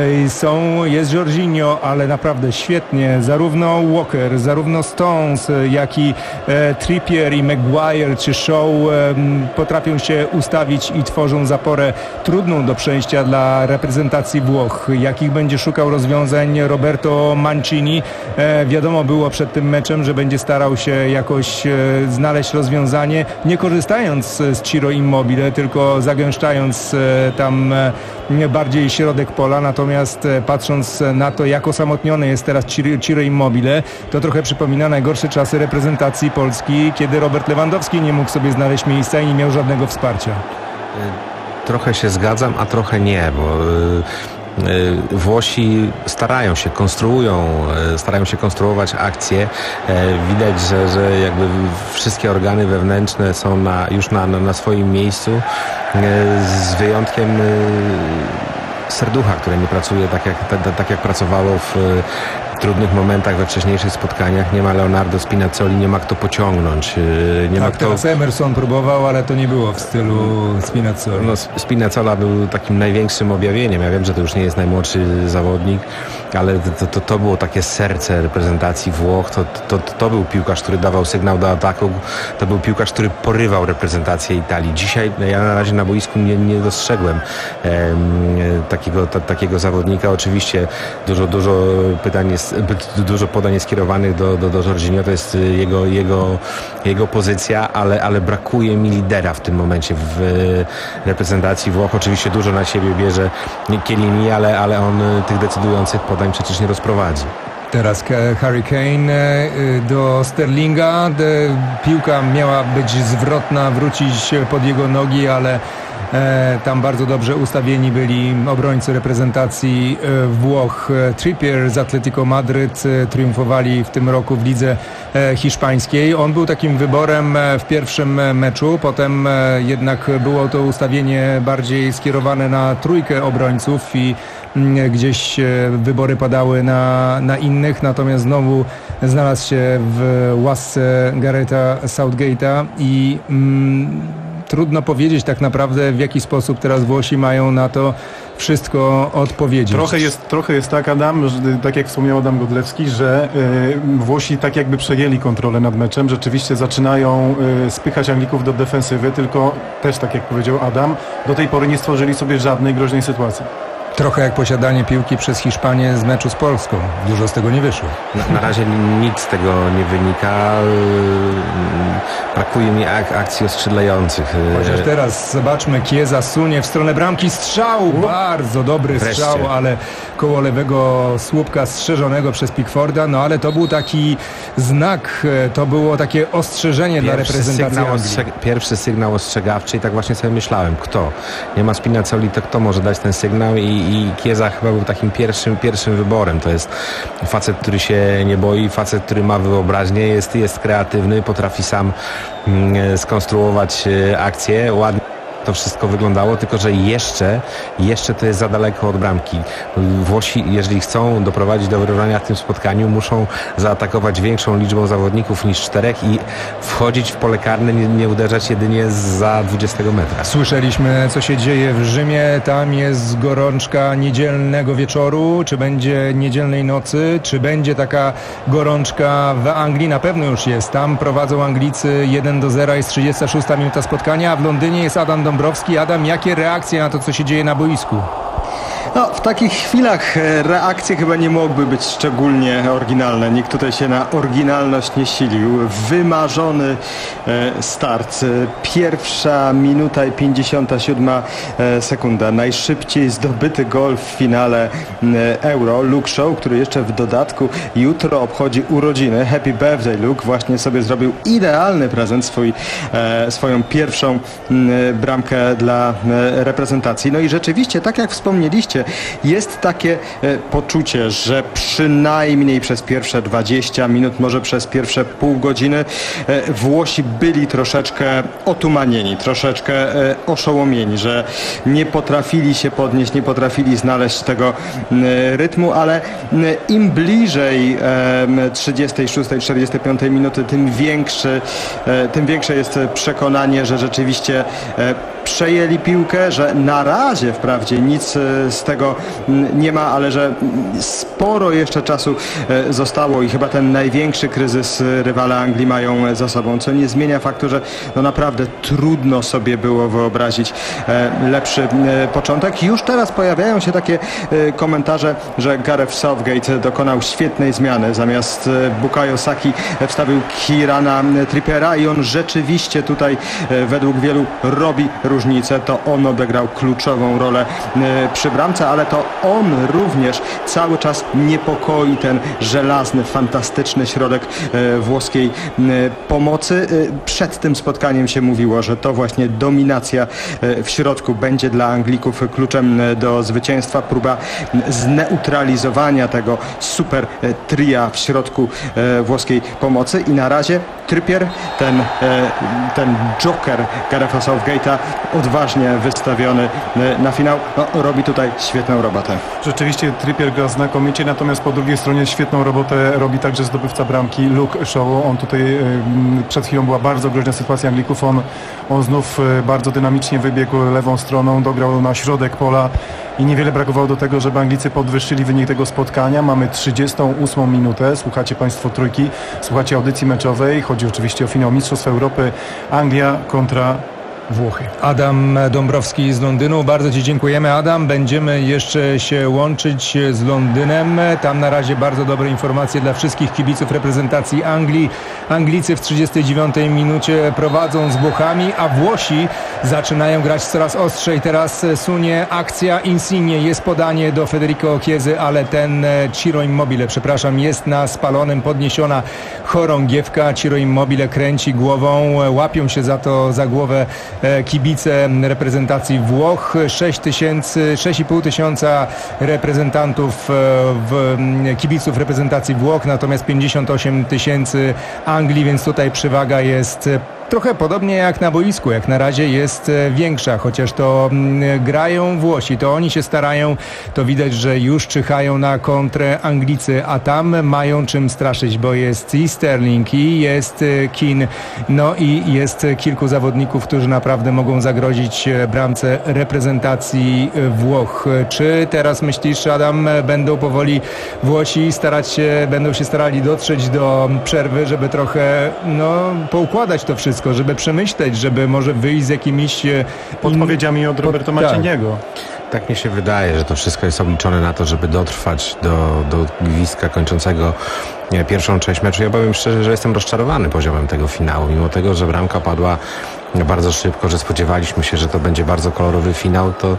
są, jest Jorginho, ale naprawdę świetnie, zarówno Walker, zarówno Stones, jak i Trippier i Maguire czy Shaw potrafią się ustawić i tworzą zaporę trudną do przejścia dla reprezentacji Włoch. Jakich będzie szukał rozwiązań Roberto Mancini? E, wiadomo było przed tym meczem, że będzie starał się jakoś e, znaleźć rozwiązanie, nie korzystając z Ciro Immobile, tylko zagęszczając e, tam e, bardziej środek pola. Natomiast e, patrząc na to, jak osamotniony jest teraz Ciro, Ciro Immobile, to trochę przypomina najgorsze czasy reprezentacji Polski, kiedy Robert Lewandowski nie mógł sobie znaleźć miejsca i nie miał żadnego wsparcia.
Trochę się zgadzam, a trochę nie, bo Włosi starają się, konstruują, starają się konstruować akcje. Widać, że, że jakby wszystkie organy wewnętrzne są na, już na, na, na swoim miejscu, z wyjątkiem serducha, które nie pracuje tak jak, tak, tak jak pracowało w trudnych momentach we wcześniejszych spotkaniach. Nie ma Leonardo Spinazzoli, nie ma kto pociągnąć. Nie
tak,
ma kto...
teraz Emerson próbował, ale to nie było w stylu Spinazzoli.
No, Spinazzola był takim największym objawieniem. Ja wiem, że to już nie jest najmłodszy zawodnik, ale to, to, to było takie serce reprezentacji Włoch. To, to, to był piłkarz, który dawał sygnał do ataku. To był piłkarz, który porywał reprezentację Italii. Dzisiaj ja na razie na boisku nie, nie dostrzegłem e, takiego, ta, takiego zawodnika. Oczywiście dużo, dużo pytań jest, dużo podań jest skierowanych do, do, do Jorginho. To jest jego, jego, jego pozycja, ale, ale brakuje mi lidera w tym momencie w reprezentacji Włoch. Oczywiście dużo na siebie bierze Chiellini, ale, ale on tych decydujących podań przecież nie rozprowadzi.
Teraz Harry Kane do Sterlinga. Piłka miała być zwrotna, wrócić pod jego nogi, ale Tam bardzo dobrze ustawieni byli obrońcy reprezentacji Włoch. Trippier z Atletico Madryt triumfowali w tym roku w lidze hiszpańskiej. On był takim wyborem w pierwszym meczu, potem jednak było to ustawienie bardziej skierowane na trójkę obrońców i gdzieś wybory padały na, na innych, natomiast znowu znalazł się w łasce Garetha Southgate'a i mm, trudno powiedzieć tak naprawdę, w jaki sposób teraz Włosi mają na to wszystko odpowiedzieć.
Trochę jest, trochę jest tak, Adam, że, tak jak wspomniał Adam Godlewski, że y, Włosi tak jakby przejęli kontrolę nad meczem, rzeczywiście zaczynają y, spychać Anglików do defensywy, tylko też tak jak powiedział Adam, do tej pory nie stworzyli sobie żadnej groźnej sytuacji.
Trochę jak posiadanie piłki przez Hiszpanię z meczu z Polską. Dużo z tego nie wyszło.
Na, na razie nic z tego nie wynika. Brakuje mi ak- akcji oskrzydlających.
Chociaż teraz zobaczmy, Chiesa sunie w stronę bramki. Strzał! Bardzo dobry
Wreszcie.
strzał, ale koło lewego słupka strzeżonego przez Pickforda. No ale to był taki znak, to było takie ostrzeżenie
Pierwszy
dla reprezentacji
sygnał,
Anglii.
ostrzeg- pierwszy sygnał ostrzegawczy i tak właśnie sobie myślałem, kto? Nie ma Spinazzoli, to kto może dać ten sygnał i i Chiesa chyba był takim pierwszym, pierwszym wyborem. To jest facet, który się nie boi, facet, który ma wyobraźnię, jest, jest kreatywny, potrafi sam mm, skonstruować y, akcję, ładnie to wszystko wyglądało, tylko że jeszcze, jeszcze to jest za daleko od bramki. Włosi, jeżeli chcą doprowadzić do wyrównania w tym spotkaniu, muszą zaatakować większą liczbą zawodników niż czterech i wchodzić w pole karne, nie, nie uderzać jedynie za dwudziestego metra.
Słyszeliśmy, co się dzieje w Rzymie. Tam jest gorączka niedzielnego wieczoru. Czy będzie niedzielnej nocy? Czy będzie taka gorączka w Anglii? Na pewno już jest. Tam prowadzą Anglicy jeden do zera. Jest trzydziesta szósta minuta spotkania, a w Londynie jest Adam Dąbrowski. Adam, jakie reakcje na to, co się dzieje na boisku?
No, w takich chwilach reakcje chyba nie mogły być szczególnie oryginalne. Nikt tutaj się na oryginalność nie silił. Wymarzony start. Pierwsza minuta i pięćdziesiąta siódma sekunda. Najszybciej zdobyty gol w finale Euro. Luke Shaw, który jeszcze w dodatku jutro obchodzi urodziny. Happy birthday, Luke. Właśnie sobie zrobił idealny prezent, swój, swoją pierwszą bramkę dla reprezentacji. No i rzeczywiście, tak jak wspomnieliście, jest takie e, poczucie, że przynajmniej przez pierwsze dwadzieścia minut, może przez pierwsze pół godziny e, Włosi byli troszeczkę otumanieni, troszeczkę e, oszołomieni, że nie potrafili się podnieść, nie potrafili znaleźć tego e, rytmu, ale e, im bliżej e, trzydziestej szóstej, czterdziestej piątej minuty, tym większy, e, tym większe jest przekonanie, że rzeczywiście e, przejęli piłkę, że na razie wprawdzie nic z tego nie ma, ale że sporo jeszcze czasu zostało i chyba ten największy kryzys rywale Anglii mają za sobą, co nie zmienia faktu, że no naprawdę trudno sobie było wyobrazić lepszy początek. Już teraz pojawiają się takie komentarze, że Gareth Southgate dokonał świetnej zmiany. Zamiast Bukayo Saki wstawił Kierana Trippiera i on rzeczywiście tutaj według wielu robi różnicę. To on odegrał kluczową rolę przy bramce, ale to on również cały czas niepokoi ten żelazny, fantastyczny środek włoskiej pomocy. Przed tym spotkaniem się mówiło, że to właśnie dominacja w środku będzie dla Anglików kluczem do zwycięstwa. Próba zneutralizowania tego super tria w środku włoskiej pomocy i na razie Trippier, ten, ten joker Garetha Southgate'a, odważnie wystawiony na finał, no, robi tutaj świetną robotę.
Rzeczywiście Trippier gra znakomicie, natomiast po drugiej stronie świetną robotę robi także zdobywca bramki Luke Shaw. On tutaj y, przed chwilą była bardzo groźna sytuacja Anglików. On, on znów y, bardzo dynamicznie wybiegł lewą stroną, dograł na środek pola i niewiele brakowało do tego, żeby Anglicy podwyższyli wynik tego spotkania. Mamy trzydziestą ósmą minutę. Słuchacie Państwo Trójki, słuchacie audycji meczowej. Chodzi oczywiście o finał Mistrzostw Europy. Anglia kontra Włochy.
Adam Dąbrowski z Londynu. Bardzo Ci dziękujemy, Adam. Będziemy jeszcze się łączyć z Londynem. Tam na razie bardzo dobre informacje dla wszystkich kibiców reprezentacji Anglii. Anglicy w trzydziestej dziewiątej minucie prowadzą z Włochami, a Włosi zaczynają grać coraz ostrzej. Teraz sunie akcja Insigne. Jest podanie do Federico Chiesy, ale ten Ciro Immobile, przepraszam, jest na spalonym. Podniesiona chorągiewka. Ciro Immobile kręci głową. Łapią się za to za głowę kibice reprezentacji Włoch. sześć tysięcy, sześć i pół tysiąca reprezentantów, w, kibiców reprezentacji Włoch, natomiast pięćdziesiąt osiem tysięcy Anglii, więc tutaj przewaga jest trochę podobnie jak na boisku, jak na razie jest większa, chociaż to grają Włosi, to oni się starają, to widać, że już czyhają na kontrę Anglicy, a tam mają czym straszyć, bo jest i Sterling, i jest Keane, no i jest kilku zawodników, którzy naprawdę mogą zagrozić bramce reprezentacji Włoch. Czy teraz myślisz, Adam, będą powoli Włosi starać się, będą się starali dotrzeć do przerwy, żeby trochę no, poukładać to wszystko, żeby przemyśleć, żeby może wyjść z jakimiś
podpowiedziami od Roberto
pod,
Manciniego.
Tak. tak mi się wydaje, że to wszystko jest obliczone na to, żeby dotrwać do, do gwizdka kończącego pierwszą część meczu. Ja powiem szczerze, że jestem rozczarowany poziomem tego finału, mimo tego, że bramka padła bardzo szybko, że spodziewaliśmy się, że to będzie bardzo kolorowy finał, to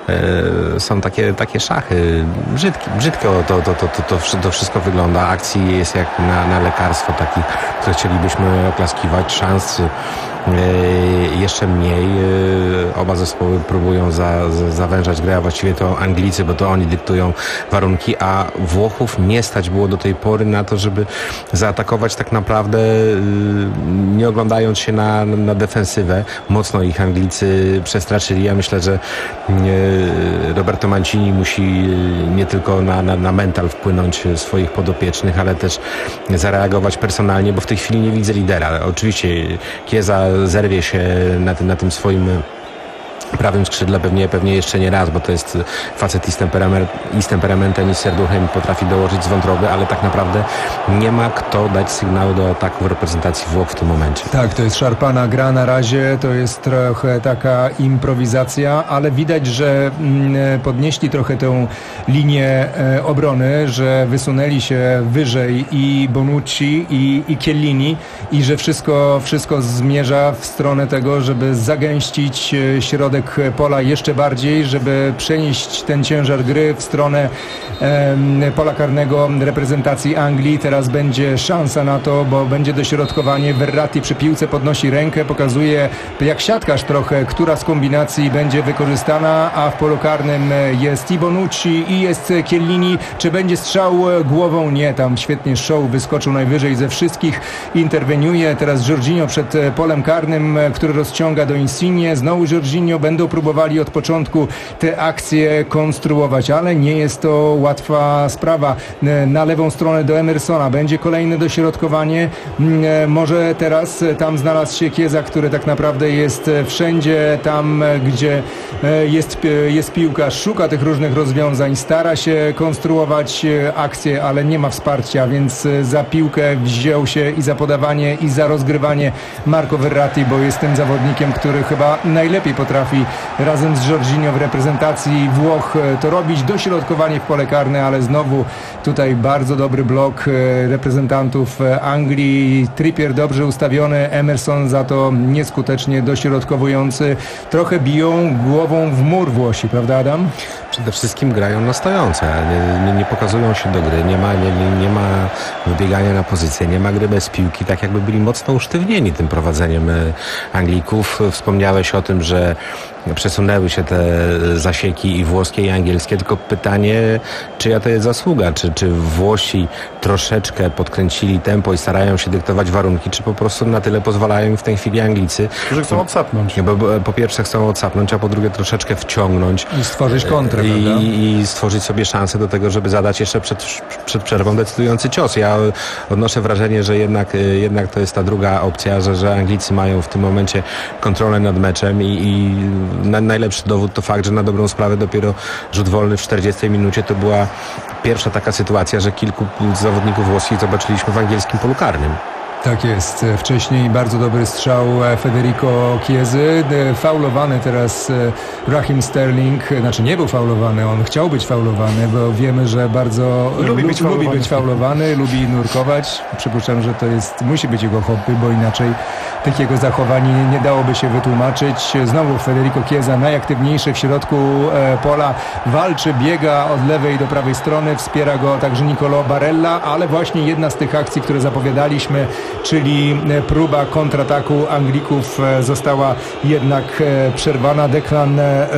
e, są takie, takie szachy. Brzydki, brzydko to, to, to, to, to, to wszystko wygląda. Akcji jest jak na, na lekarstwo takich, które chcielibyśmy oklaskiwać. Szans e, jeszcze mniej. E, oba zespoły próbują za, za, zawężać grę, a właściwie to Anglicy, bo to oni dyktują warunki, a Włochów nie stać było do tej pory na to, żeby zaatakować tak naprawdę, e, nie oglądając się na, na defensywę. Mocno ich Anglicy przestraszyli. Ja myślę, że Roberto Mancini musi nie tylko na, na, na mental wpłynąć swoich podopiecznych, ale też zareagować personalnie, bo w tej chwili nie widzę lidera. Oczywiście Chiesa zerwie się na tym, na tym swoim prawym skrzydle pewnie, pewnie jeszcze nie raz, bo to jest facet i z, temperament, i z temperamentem, i z serduchem, potrafi dołożyć z wątroby, ale tak naprawdę nie ma kto dać sygnału do ataku w reprezentacji Włoch w tym momencie.
Tak, to jest szarpana gra na razie, to jest trochę taka improwizacja, ale widać, że podnieśli trochę tę linię obrony, że wysunęli się wyżej i Bonucci, i, i Chiellini, i że wszystko, wszystko zmierza w stronę tego, żeby zagęścić środek pola jeszcze bardziej, żeby przenieść ten ciężar gry w stronę e, pola karnego reprezentacji Anglii. Teraz będzie szansa na to, bo będzie dośrodkowanie. Verratti przy piłce podnosi rękę, pokazuje jak siatkarz trochę, która z kombinacji będzie wykorzystana, a w polu karnym jest i Bonucci, i jest Chiellini. Czy będzie strzał głową? Nie, tam świetnie show wyskoczył najwyżej ze wszystkich, interweniuje. Teraz Jorginho przed polem karnym, który rozciąga do Insigne. Znowu Jorginho, będą próbowali od początku te akcje konstruować, ale nie jest to łatwa sprawa. Na lewą stronę do Emersona będzie kolejne dośrodkowanie. Może teraz tam znalazł się Chiesa, który tak naprawdę jest wszędzie tam, gdzie jest, jest piłka, szuka tych różnych rozwiązań, stara się konstruować akcje, ale nie ma wsparcia, więc za piłkę wziął się i za podawanie, i za rozgrywanie Marco Verratti, bo jest tym zawodnikiem, który chyba najlepiej potrafi razem z Jorginho w reprezentacji Włoch to robić. Dośrodkowanie w pole karne, ale znowu tutaj bardzo dobry blok reprezentantów Anglii. Trippier dobrze ustawiony, Emerson za to nieskutecznie dośrodkowujący. Trochę biją głową w mur Włosi, prawda, Adam?
Przede wszystkim grają na stojące, nie, nie, nie pokazują się do gry, nie ma, nie, nie ma wybiegania na pozycję, nie ma gry bez piłki, tak jakby byli mocno usztywnieni tym prowadzeniem Anglików. Wspomniałeś o tym, że przesunęły się te zasieki i włoskie, i angielskie, tylko pytanie, czyja to jest zasługa, czy, czy Włosi troszeczkę podkręcili tempo i starają się dyktować warunki, czy po prostu na tyle pozwalają im w tej chwili Anglicy,
którzy chcą odsapnąć.
Bo, bo, po pierwsze chcą odsapnąć, a po drugie troszeczkę wciągnąć
i stworzyć kontrę,
i, i stworzyć sobie szansę do tego, żeby zadać jeszcze przed, przed przerwą decydujący cios. Ja odnoszę wrażenie, że jednak, jednak to jest ta druga opcja, że, że Anglicy mają w tym momencie kontrolę nad meczem i, i na, najlepszy dowód to fakt, że na dobrą sprawę dopiero rzut wolny w czterdziestej minucie to była pierwsza taka sytuacja, że kilku zawodników włoskich zobaczyliśmy w angielskim polu karnym.
Tak jest. Wcześniej bardzo dobry strzał Federico Chiesy. Faulowany teraz Raheem Sterling. Znaczy nie był faulowany, on chciał być faulowany, bo wiemy, że bardzo
lubi być
lubi
faulowany,
być faulowany, lubi nurkować. Przypuszczam, że to jest, musi być jego hobby, bo inaczej takiego zachowań nie dałoby się wytłumaczyć. Znowu Federico Chiesa, najaktywniejszy w środku pola. Walczy, biega od lewej do prawej strony. Wspiera go także Nicolo Barella, ale właśnie jedna z tych akcji, które zapowiadaliśmy, czyli próba kontrataku Anglików została jednak przerwana. Declan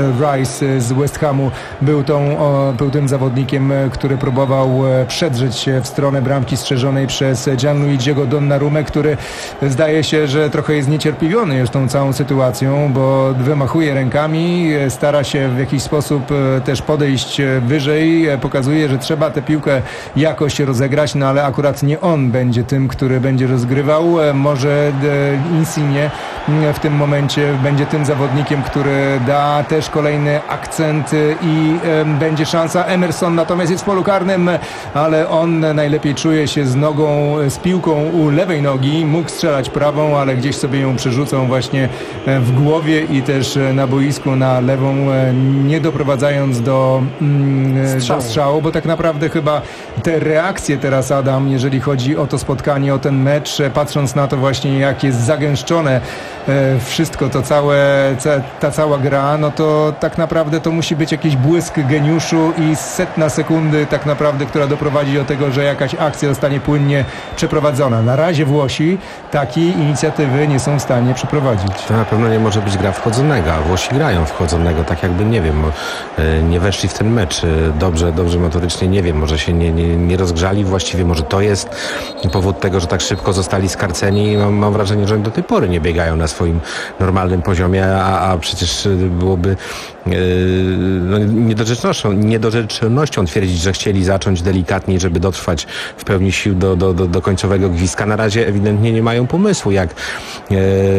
Rice z West Hamu był, tą, był tym zawodnikiem, który próbował przedrzeć się w stronę bramki strzeżonej przez Gianluigiego Donnarumę, który zdaje się, że trochę jest niecierpliwiony już tą całą sytuacją, bo wymachuje rękami, stara się w jakiś sposób też podejść wyżej, pokazuje, że trzeba tę piłkę jakoś rozegrać, no ale akurat nie on będzie tym, który będzie rozgrywał. Może Insigne w tym momencie będzie tym zawodnikiem, który da też kolejny akcent i będzie szansa. Emerson natomiast jest w polu karnym, ale on najlepiej czuje się z nogą, z piłką u lewej nogi. Mógł strzelać prawą, ale gdzieś sobie ją przerzucą właśnie w głowie i też na boisku na lewą, nie doprowadzając do, mm, strzału. do strzału, bo tak naprawdę chyba te reakcje teraz, Adam, jeżeli chodzi o to spotkanie, o ten mecz, patrząc na to właśnie, jak jest zagęszczone wszystko, to całe, ta cała gra, no to tak naprawdę to musi być jakiś błysk geniuszu i setna sekundy tak naprawdę, która doprowadzi do tego, że jakaś akcja zostanie płynnie przeprowadzona. Na razie Włosi takiej inicjatywy nie są w stanie przeprowadzić.
To na pewno nie może być gra wchodzonego, a Włosi grają wchodzonego, tak jakby, nie wiem, nie weszli w ten mecz dobrze, dobrze motorycznie, nie wiem, może się nie, nie, nie rozgrzali właściwie, może to jest powód tego, że tak szybko zostali skarceni i mam, mam wrażenie, że oni do tej pory nie biegają na swoim normalnym poziomie, a, a przecież byłoby yy, no, niedorzecznością, niedorzecznością twierdzić, że chcieli zacząć delikatniej, żeby dotrwać w pełni sił do, do, do, do końcowego gwizdka. Na razie ewidentnie nie mają pomysłu, jak yy,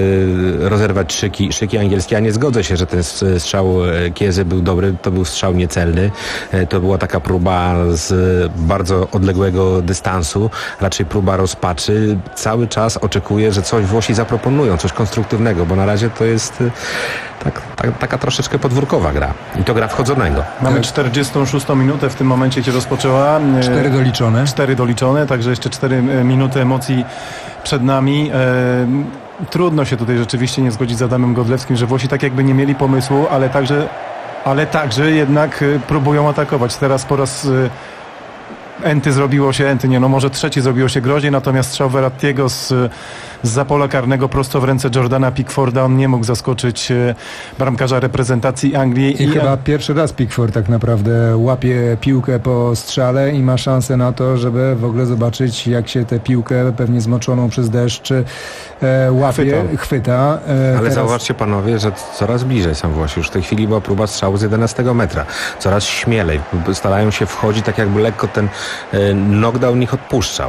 rozerwać szyki, szyki angielskie, a nie zgodzę się, że ten strzał Chiezy był dobry, to był strzał niecelny, to była taka próba z bardzo odległego dystansu, raczej próba rozpaczy. Cały czas oczekuję, że coś Włosi zaproponują, coś konstruktywnego, bo na razie to jest tak, tak, taka troszeczkę podwórkowa gra. I to gra wchodzonego.
Mamy czterdziestą szóstą minutę w tym momencie się rozpoczęła.
Cztery doliczone.
Cztery doliczone, także jeszcze cztery minuty emocji przed nami. E, trudno się tutaj rzeczywiście nie zgodzić z Adamem Godlewskim, że Włosi tak jakby nie mieli pomysłu, ale także, ale także jednak próbują atakować. Teraz po raz Enty zrobiło się, Enty nie, no może trzeci zrobiło się groźnie, natomiast strzał Verrattiego z, z pola karnego prosto w ręce Jordana Pickforda, on nie mógł zaskoczyć bramkarza reprezentacji Anglii.
I, I chyba pierwszy raz Pickford tak naprawdę łapie piłkę po strzale i ma szansę na to, żeby w ogóle zobaczyć, jak się tę piłkę pewnie zmoczoną przez deszcz e, łapie, chwyta. chwyta.
E, Ale
teraz...
zauważcie panowie, że coraz bliżej są Włosi. Już w tej chwili była próba strzału z jedenastego metra. Coraz śmielej. Starają się wchodzić tak jakby lekko ten knockdown ich odpuszczał.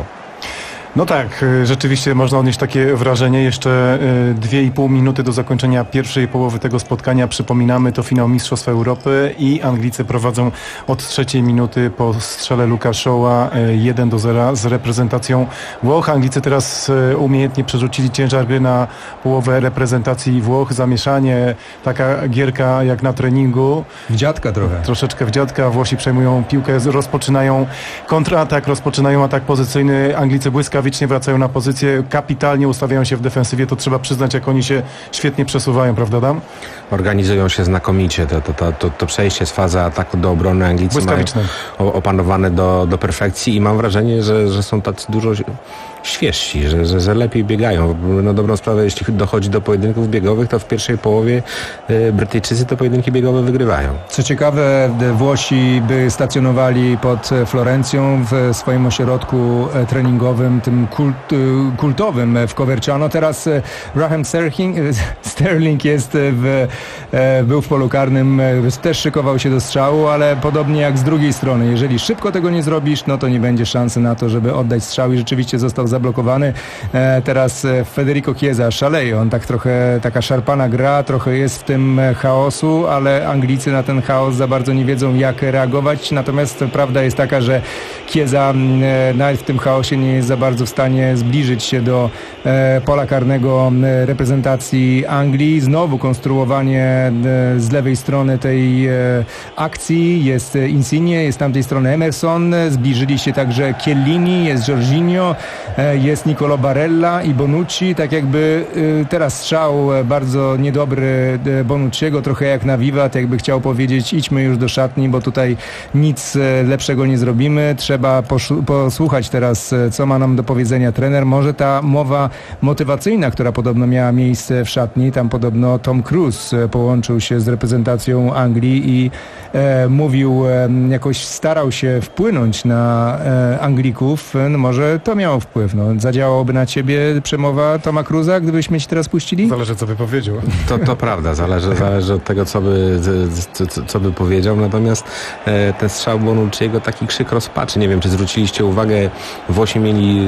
No tak, rzeczywiście można odnieść takie wrażenie. Jeszcze dwie i pół minuty do zakończenia pierwszej połowy tego spotkania. Przypominamy, to finał Mistrzostw Europy i Anglicy prowadzą od trzeciej minuty po strzale Luka Shaw'a jeden do zera z reprezentacją Włoch. Anglicy teraz umiejętnie przerzucili ciężar gry na połowę reprezentacji Włoch. Zamieszanie, taka gierka jak na treningu.
W dziadka trochę.
Troszeczkę w dziadka. Włosi przejmują piłkę, rozpoczynają kontratak, rozpoczynają atak pozycyjny. Anglicy błyskawicznie wracają na pozycję, kapitalnie ustawiają się w defensywie, to trzeba przyznać, jak oni się świetnie przesuwają, prawda Adam?
Organizują się znakomicie, to, to, to, to przejście z fazy ataku do obrony Anglicy mają opanowane do, do perfekcji i mam wrażenie, że, że są tacy dużo świeżsi, że, że, że lepiej biegają. Na dobrą sprawę, jeśli dochodzi do pojedynków biegowych, to w pierwszej połowie y, Brytyjczycy te pojedynki biegowe wygrywają.
Co ciekawe, Włosi by stacjonowali pod Florencją w swoim ośrodku treningowym, tym kult, kultowym w Coverciano. Teraz Raheem Sterling, Sterling jest w, był w polu karnym, też szykował się do strzału, ale podobnie jak z drugiej strony. Jeżeli szybko tego nie zrobisz, no to nie będzie szansy na to, żeby oddać strzał i rzeczywiście został zablokowany. Teraz Federico Chiesa szaleje. On tak trochę, taka szarpana gra, trochę jest w tym chaosu, ale Anglicy na ten chaos za bardzo nie wiedzą, jak reagować. Natomiast prawda jest taka, że Chiesa nawet w tym chaosie nie jest za bardzo w stanie zbliżyć się do pola karnego reprezentacji Anglii. Znowu konstruowanie z lewej strony tej akcji. Jest Insigne, jest z tamtej strony Emerson. Zbliżyli się także Chiellini, jest Jorginho. jest Nicolo Barella i Bonucci, tak jakby teraz strzał bardzo niedobry Bonucciego, trochę jak na wiwat, jakby chciał powiedzieć, idźmy już do szatni, bo tutaj nic lepszego nie zrobimy, trzeba posłuchać teraz, co ma nam do powiedzenia trener. Może ta mowa motywacyjna, która podobno miała miejsce w szatni, tam podobno Tom Cruise połączył się z reprezentacją Anglii i e, mówił, e, jakoś starał się wpłynąć na e, Anglików, no może to miało wpływ. No. Zadziałałoby na ciebie przemowa Toma Cruise'a, gdybyśmy ci teraz puścili?
Zależy, co by powiedział.
To, to prawda, zależy, zależy od tego, co by, co, co by powiedział, natomiast e, ten strzał Bonucciego, taki krzyk rozpaczy. Nie wiem, czy zwróciliście uwagę, Włosi mieli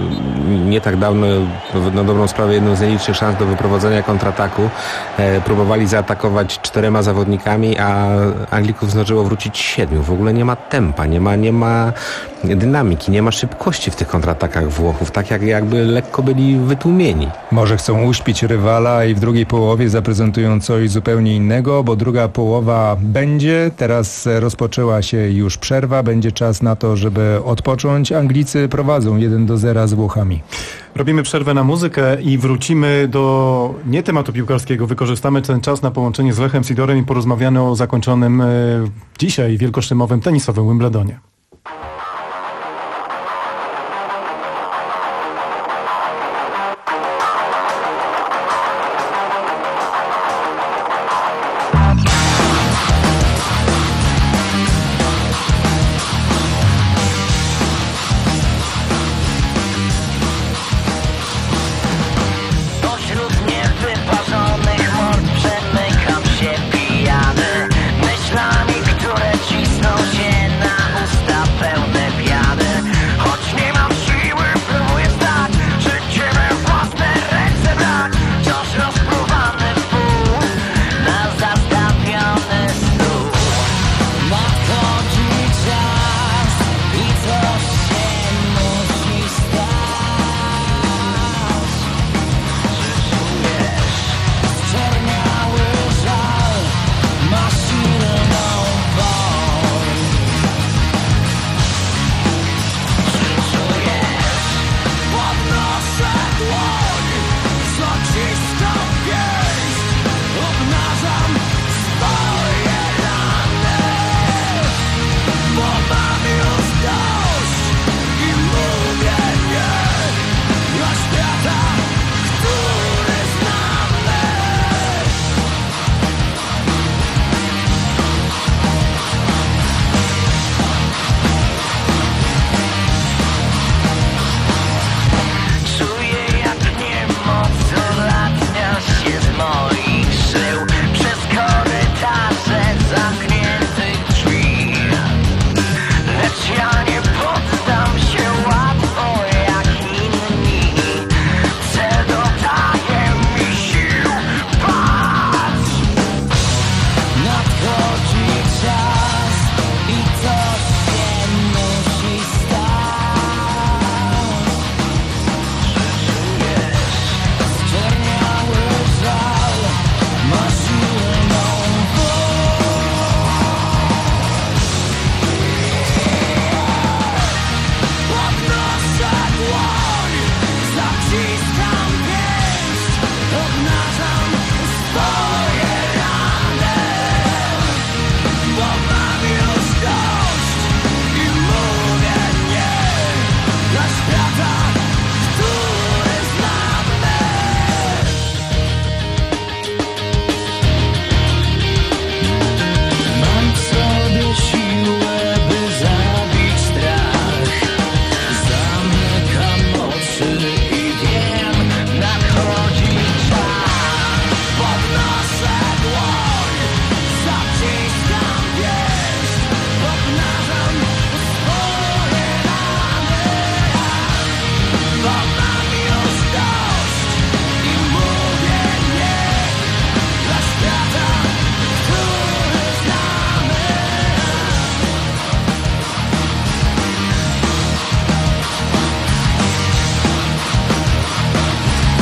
nie tak dawno, na dobrą sprawę, jedną z najliczniejszych szans do wyprowadzenia kontrataku. E, próbowali zaatakować czterema zawodnikami, a Anglików zdążyło wrócić siedmiu. W ogóle nie ma tempa, nie ma, nie ma dynamiki, nie ma szybkości w tych kontratakach Włochów, tak jak jakby lekko byli wytłumieni.
Może chcą uśpić rywala i w drugiej połowie zaprezentują coś zupełnie innego, bo druga połowa będzie. Teraz rozpoczęła się już przerwa, będzie czas na to, żeby odpocząć. Anglicy prowadzą jeden do zera z Włochami.
Robimy przerwę na muzykę i wrócimy do nie tematu piłkarskiego. Wykorzystamy ten czas na połączenie z Lechem Sidorem i porozmawiamy o zakończonym e, dzisiaj wielkoszlemowym tenisowym Wimbledonie.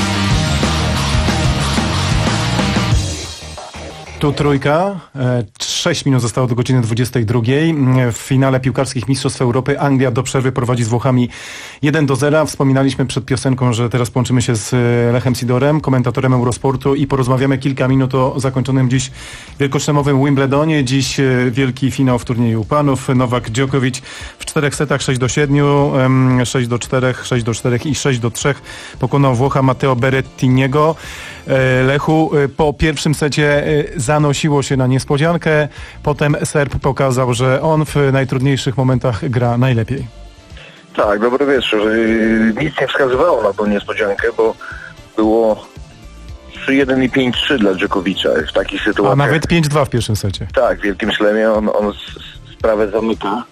Tu trójka, e, sześć minut zostało do godziny dwudziestej drugiej. W finale piłkarskich Mistrzostw Europy Anglia do przerwy prowadzi z Włochami jeden do zera. Wspominaliśmy przed piosenką, że teraz połączymy się z Lechem Sidorem, komentatorem Eurosportu i porozmawiamy kilka minut o zakończonym dziś wielkoszlemowym Wimbledonie. Dziś wielki finał w turnieju panów. Nowak Djokovic w czterech setach sześć do siedmiu, sześć do czterech, sześć do czterech i sześć do trzech pokonał Włocha Matteo Berrettiniego. Lechu, po pierwszym secie zanosiło się na niespodziankę, potem Serb pokazał, że on w najtrudniejszych momentach gra najlepiej.
Tak, dobry wieczór. Nic nie wskazywało na tą niespodziankę, bo było trzy jeden i pięć trzy dla Dżokowicza w takich sytuacjach.
A nawet pięć dwa w pierwszym secie.
Tak, w wielkim szlemie on, on sprawę zamyka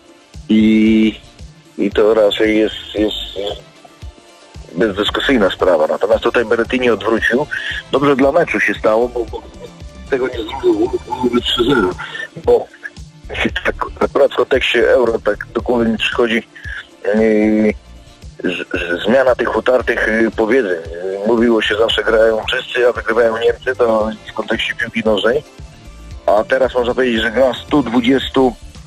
i, i to raczej jest, jest bezdyskusyjna sprawa. Natomiast tutaj Berrettini odwrócił. Dobrze dla meczu się stało, bo, bo tego nie zrobił, byłoby trzy zero. Bo tak, akurat w kontekście euro tak do głowy mi przychodzi yy, że, że zmiana tych utartych yy, powiedzeń. Mówiło się zawsze grają wszyscy, a wygrywają Niemcy, to w kontekście piłki nożnej. A teraz można powiedzieć, że gra sto dwadzieścia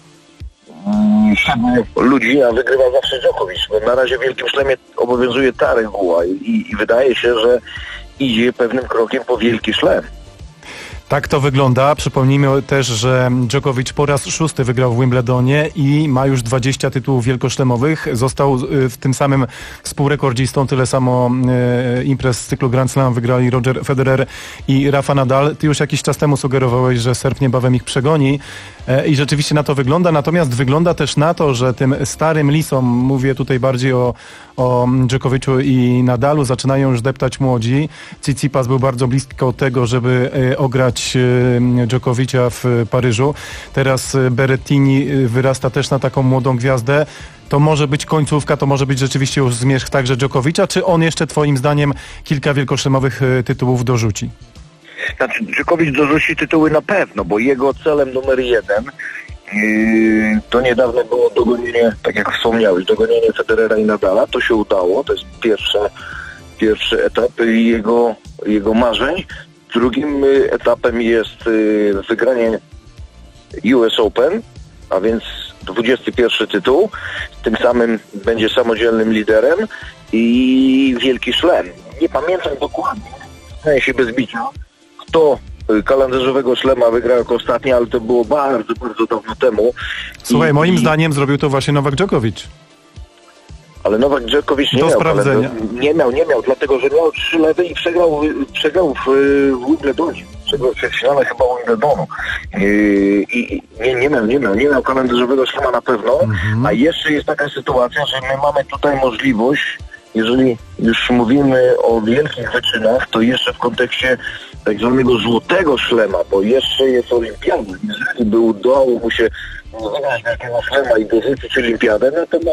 siedmiu ludzi, a wygrywa zawsze Djokovic, bo na razie w wielkim szlemie obowiązuje ta reguła i, i wydaje się, że idzie pewnym krokiem po wielki szlem.
Tak to wygląda. Przypomnijmy też, że Djokovic po raz szósty wygrał w Wimbledonie i ma już dwadzieścia tytułów wielkoszlemowych. Został w tym samym współrekordzistą. Tyle samo imprez z cyklu Grand Slam wygrali Roger Federer i Rafa Nadal. Ty już jakiś czas temu sugerowałeś, że Serb niebawem ich przegoni i rzeczywiście na to wygląda. Natomiast wygląda też na to, że tym starym lisom, mówię tutaj bardziej o, o Djokoviczu i Nadalu, zaczynają już deptać młodzi. Tsitsipas był bardzo blisko tego, żeby ograć Djokovicia w Paryżu. Teraz Berrettini wyrasta też na taką młodą gwiazdę. To może być końcówka, to może być rzeczywiście już zmierzch także Djokovicza, czy on jeszcze twoim zdaniem kilka wielkoszlemowych tytułów dorzuci?
Znaczy, Djokovic dorzuci tytuły na pewno, bo jego celem numer jeden yy, to niedawno było dogonienie, tak jak wspomniałeś, dogonienie Federera i Nadala. To się udało, to jest pierwsze, pierwszy etap jego, jego marzeń. Drugim etapem jest wygranie U S Open, a więc dwudziesty pierwszy tytuł. Tym samym będzie samodzielnym liderem i wielki szlem. Nie pamiętam dokładnie, zdaje się bez bicia, kto kalendarzowego szlema wygrał jako ostatni, ale to było bardzo, bardzo dawno temu.
Słuchaj,
I,
moim
i...
zdaniem zrobił to właśnie Nowak Djokovic.
Ale Nowak Djokovic nie
Do
miał,
sprawdzenia.
nie miał, nie miał, dlatego że miał trzy lewy i przegrał, przegrał w, w Wimbledonie. Przegrał w finale chyba Wimbledonu. Yy, I nie, nie miał, nie miał, nie miał kalendarzowego szlema na pewno, mm-hmm. A jeszcze jest taka sytuacja, że my mamy tutaj możliwość, jeżeli już mówimy o wielkich wyczynach, to jeszcze w kontekście tak zwanego złotego szlema, bo jeszcze jest olimpiada. Jeżeli by udało mu się wygrać wielkiego szlema i dorzucić olimpiadę, no to ma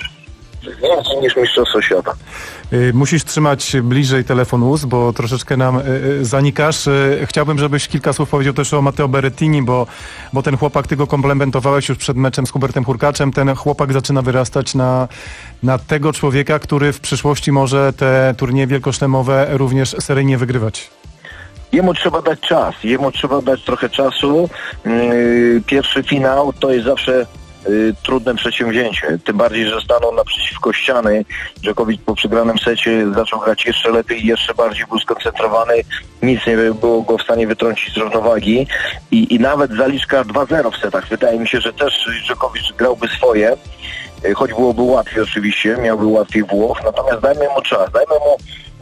więcej niż mistrzostwo świata.
Musisz trzymać bliżej telefon ust, bo troszeczkę nam zanikasz. Chciałbym, żebyś kilka słów powiedział też o Matteo Berrettini, bo, bo ten chłopak, ty go komplementowałeś już przed meczem z Hubertem Hurkaczem. Ten chłopak zaczyna wyrastać na, na tego człowieka, który w przyszłości może te turnieje wielkoszlemowe również seryjnie wygrywać.
Jemu trzeba dać czas, jemu trzeba dać trochę czasu. Pierwszy finał to jest zawsze trudne przedsięwzięcie, tym bardziej, że stanął naprzeciwko ściany. Djokovic po przegranym secie zaczął grać jeszcze lepiej, jeszcze bardziej był skoncentrowany, nic nie było go w stanie wytrącić z równowagi i, i nawet zaliczka dwa zero w setach. Wydaje mi się, że też Djokovic grałby swoje, choć byłoby łatwiej oczywiście, miałby łatwiej Włoch, natomiast dajmy mu czas, dajmy mu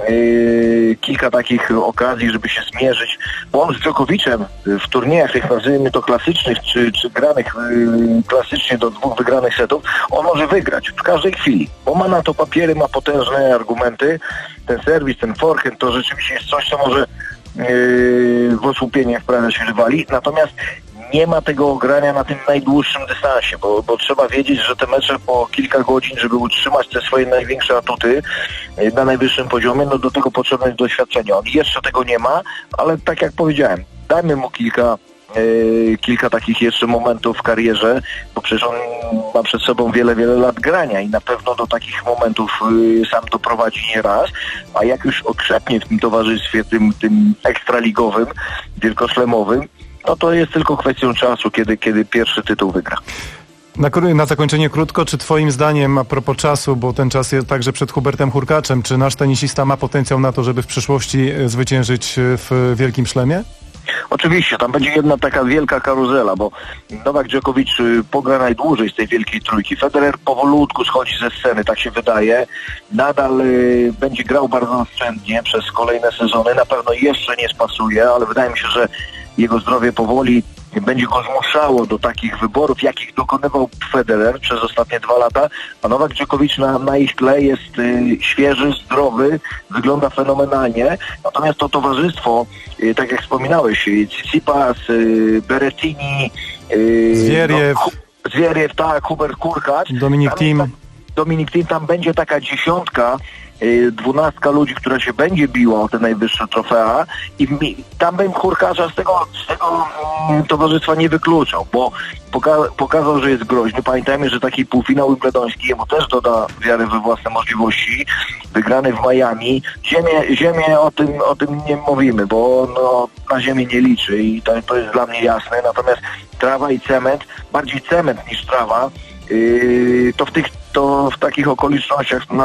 Yy, kilka takich okazji, żeby się zmierzyć, bo on z Djokovicem w turniejach tych, nazwijmy to klasycznych, czy, czy granych yy, klasycznie do dwóch wygranych setów, on może wygrać w każdej chwili, bo ma na to papiery, ma potężne argumenty, ten serwis, ten forehand to rzeczywiście jest coś, co może yy, w osłupienie wprawiać rywali, natomiast nie ma tego grania na tym najdłuższym dystansie, bo, bo trzeba wiedzieć, że te mecze po kilka godzin, żeby utrzymać te swoje największe atuty na najwyższym poziomie, no do tego potrzebne jest doświadczenie. On jeszcze tego nie ma, ale tak jak powiedziałem, dajmy mu kilka Yy, kilka takich jeszcze momentów w karierze, bo przecież on ma przed sobą wiele, wiele lat grania i na pewno do takich momentów yy, sam doprowadzi nie raz, a jak już okrzepnie w tym towarzystwie, tym, tym ekstraligowym, wielkoszlemowym, no to jest tylko kwestią czasu, kiedy, kiedy pierwszy tytuł wygra.
Na, kró- na zakończenie krótko, czy twoim zdaniem, a propos czasu, bo ten czas jest także przed Hubertem Hurkaczem, czy nasz tenisista ma potencjał na to, żeby w przyszłości zwyciężyć w Wielkim Szlemie?
Oczywiście, tam będzie jedna taka wielka karuzela, bo Nowak Dżokowicz pogra najdłużej z tej wielkiej trójki. Federer powolutku schodzi ze sceny, tak się wydaje. Nadal y, będzie grał bardzo oszczędnie przez kolejne sezony. Na pewno jeszcze nie spasuje, ale wydaje mi się, że jego zdrowie powoli będzie go zmuszało do takich wyborów, jakich dokonywał Federer przez ostatnie dwa lata, a Nowak Dżokowicz na, na ich tle jest y, świeży, zdrowy, wygląda fenomenalnie, natomiast to towarzystwo, y, tak jak wspominałeś, Tsitsipas, y, Berrettini, y,
Zwieriew,
no, Zwieriew, tak, Hubert Hurkacz,
Dominik Thiem.
Dominik Thiem, tam będzie taka dziesiątka, dwunastka ludzi, która się będzie biła o te najwyższe trofea i mi, tam bym Hurkacza z tego, z tego mm, towarzystwa nie wykluczał, bo poka- pokazał, że jest groźny. Pamiętajmy, że taki półfinał wimbledoński jemu też doda wiary we własne możliwości. Wygrany w Miami. Ziemię, ziemię o tym, o tym nie mówimy, bo no, na ziemię nie liczy i to, to jest dla mnie jasne. Natomiast trawa i cement, bardziej cement niż trawa, yy, to w tych to w takich okolicznościach na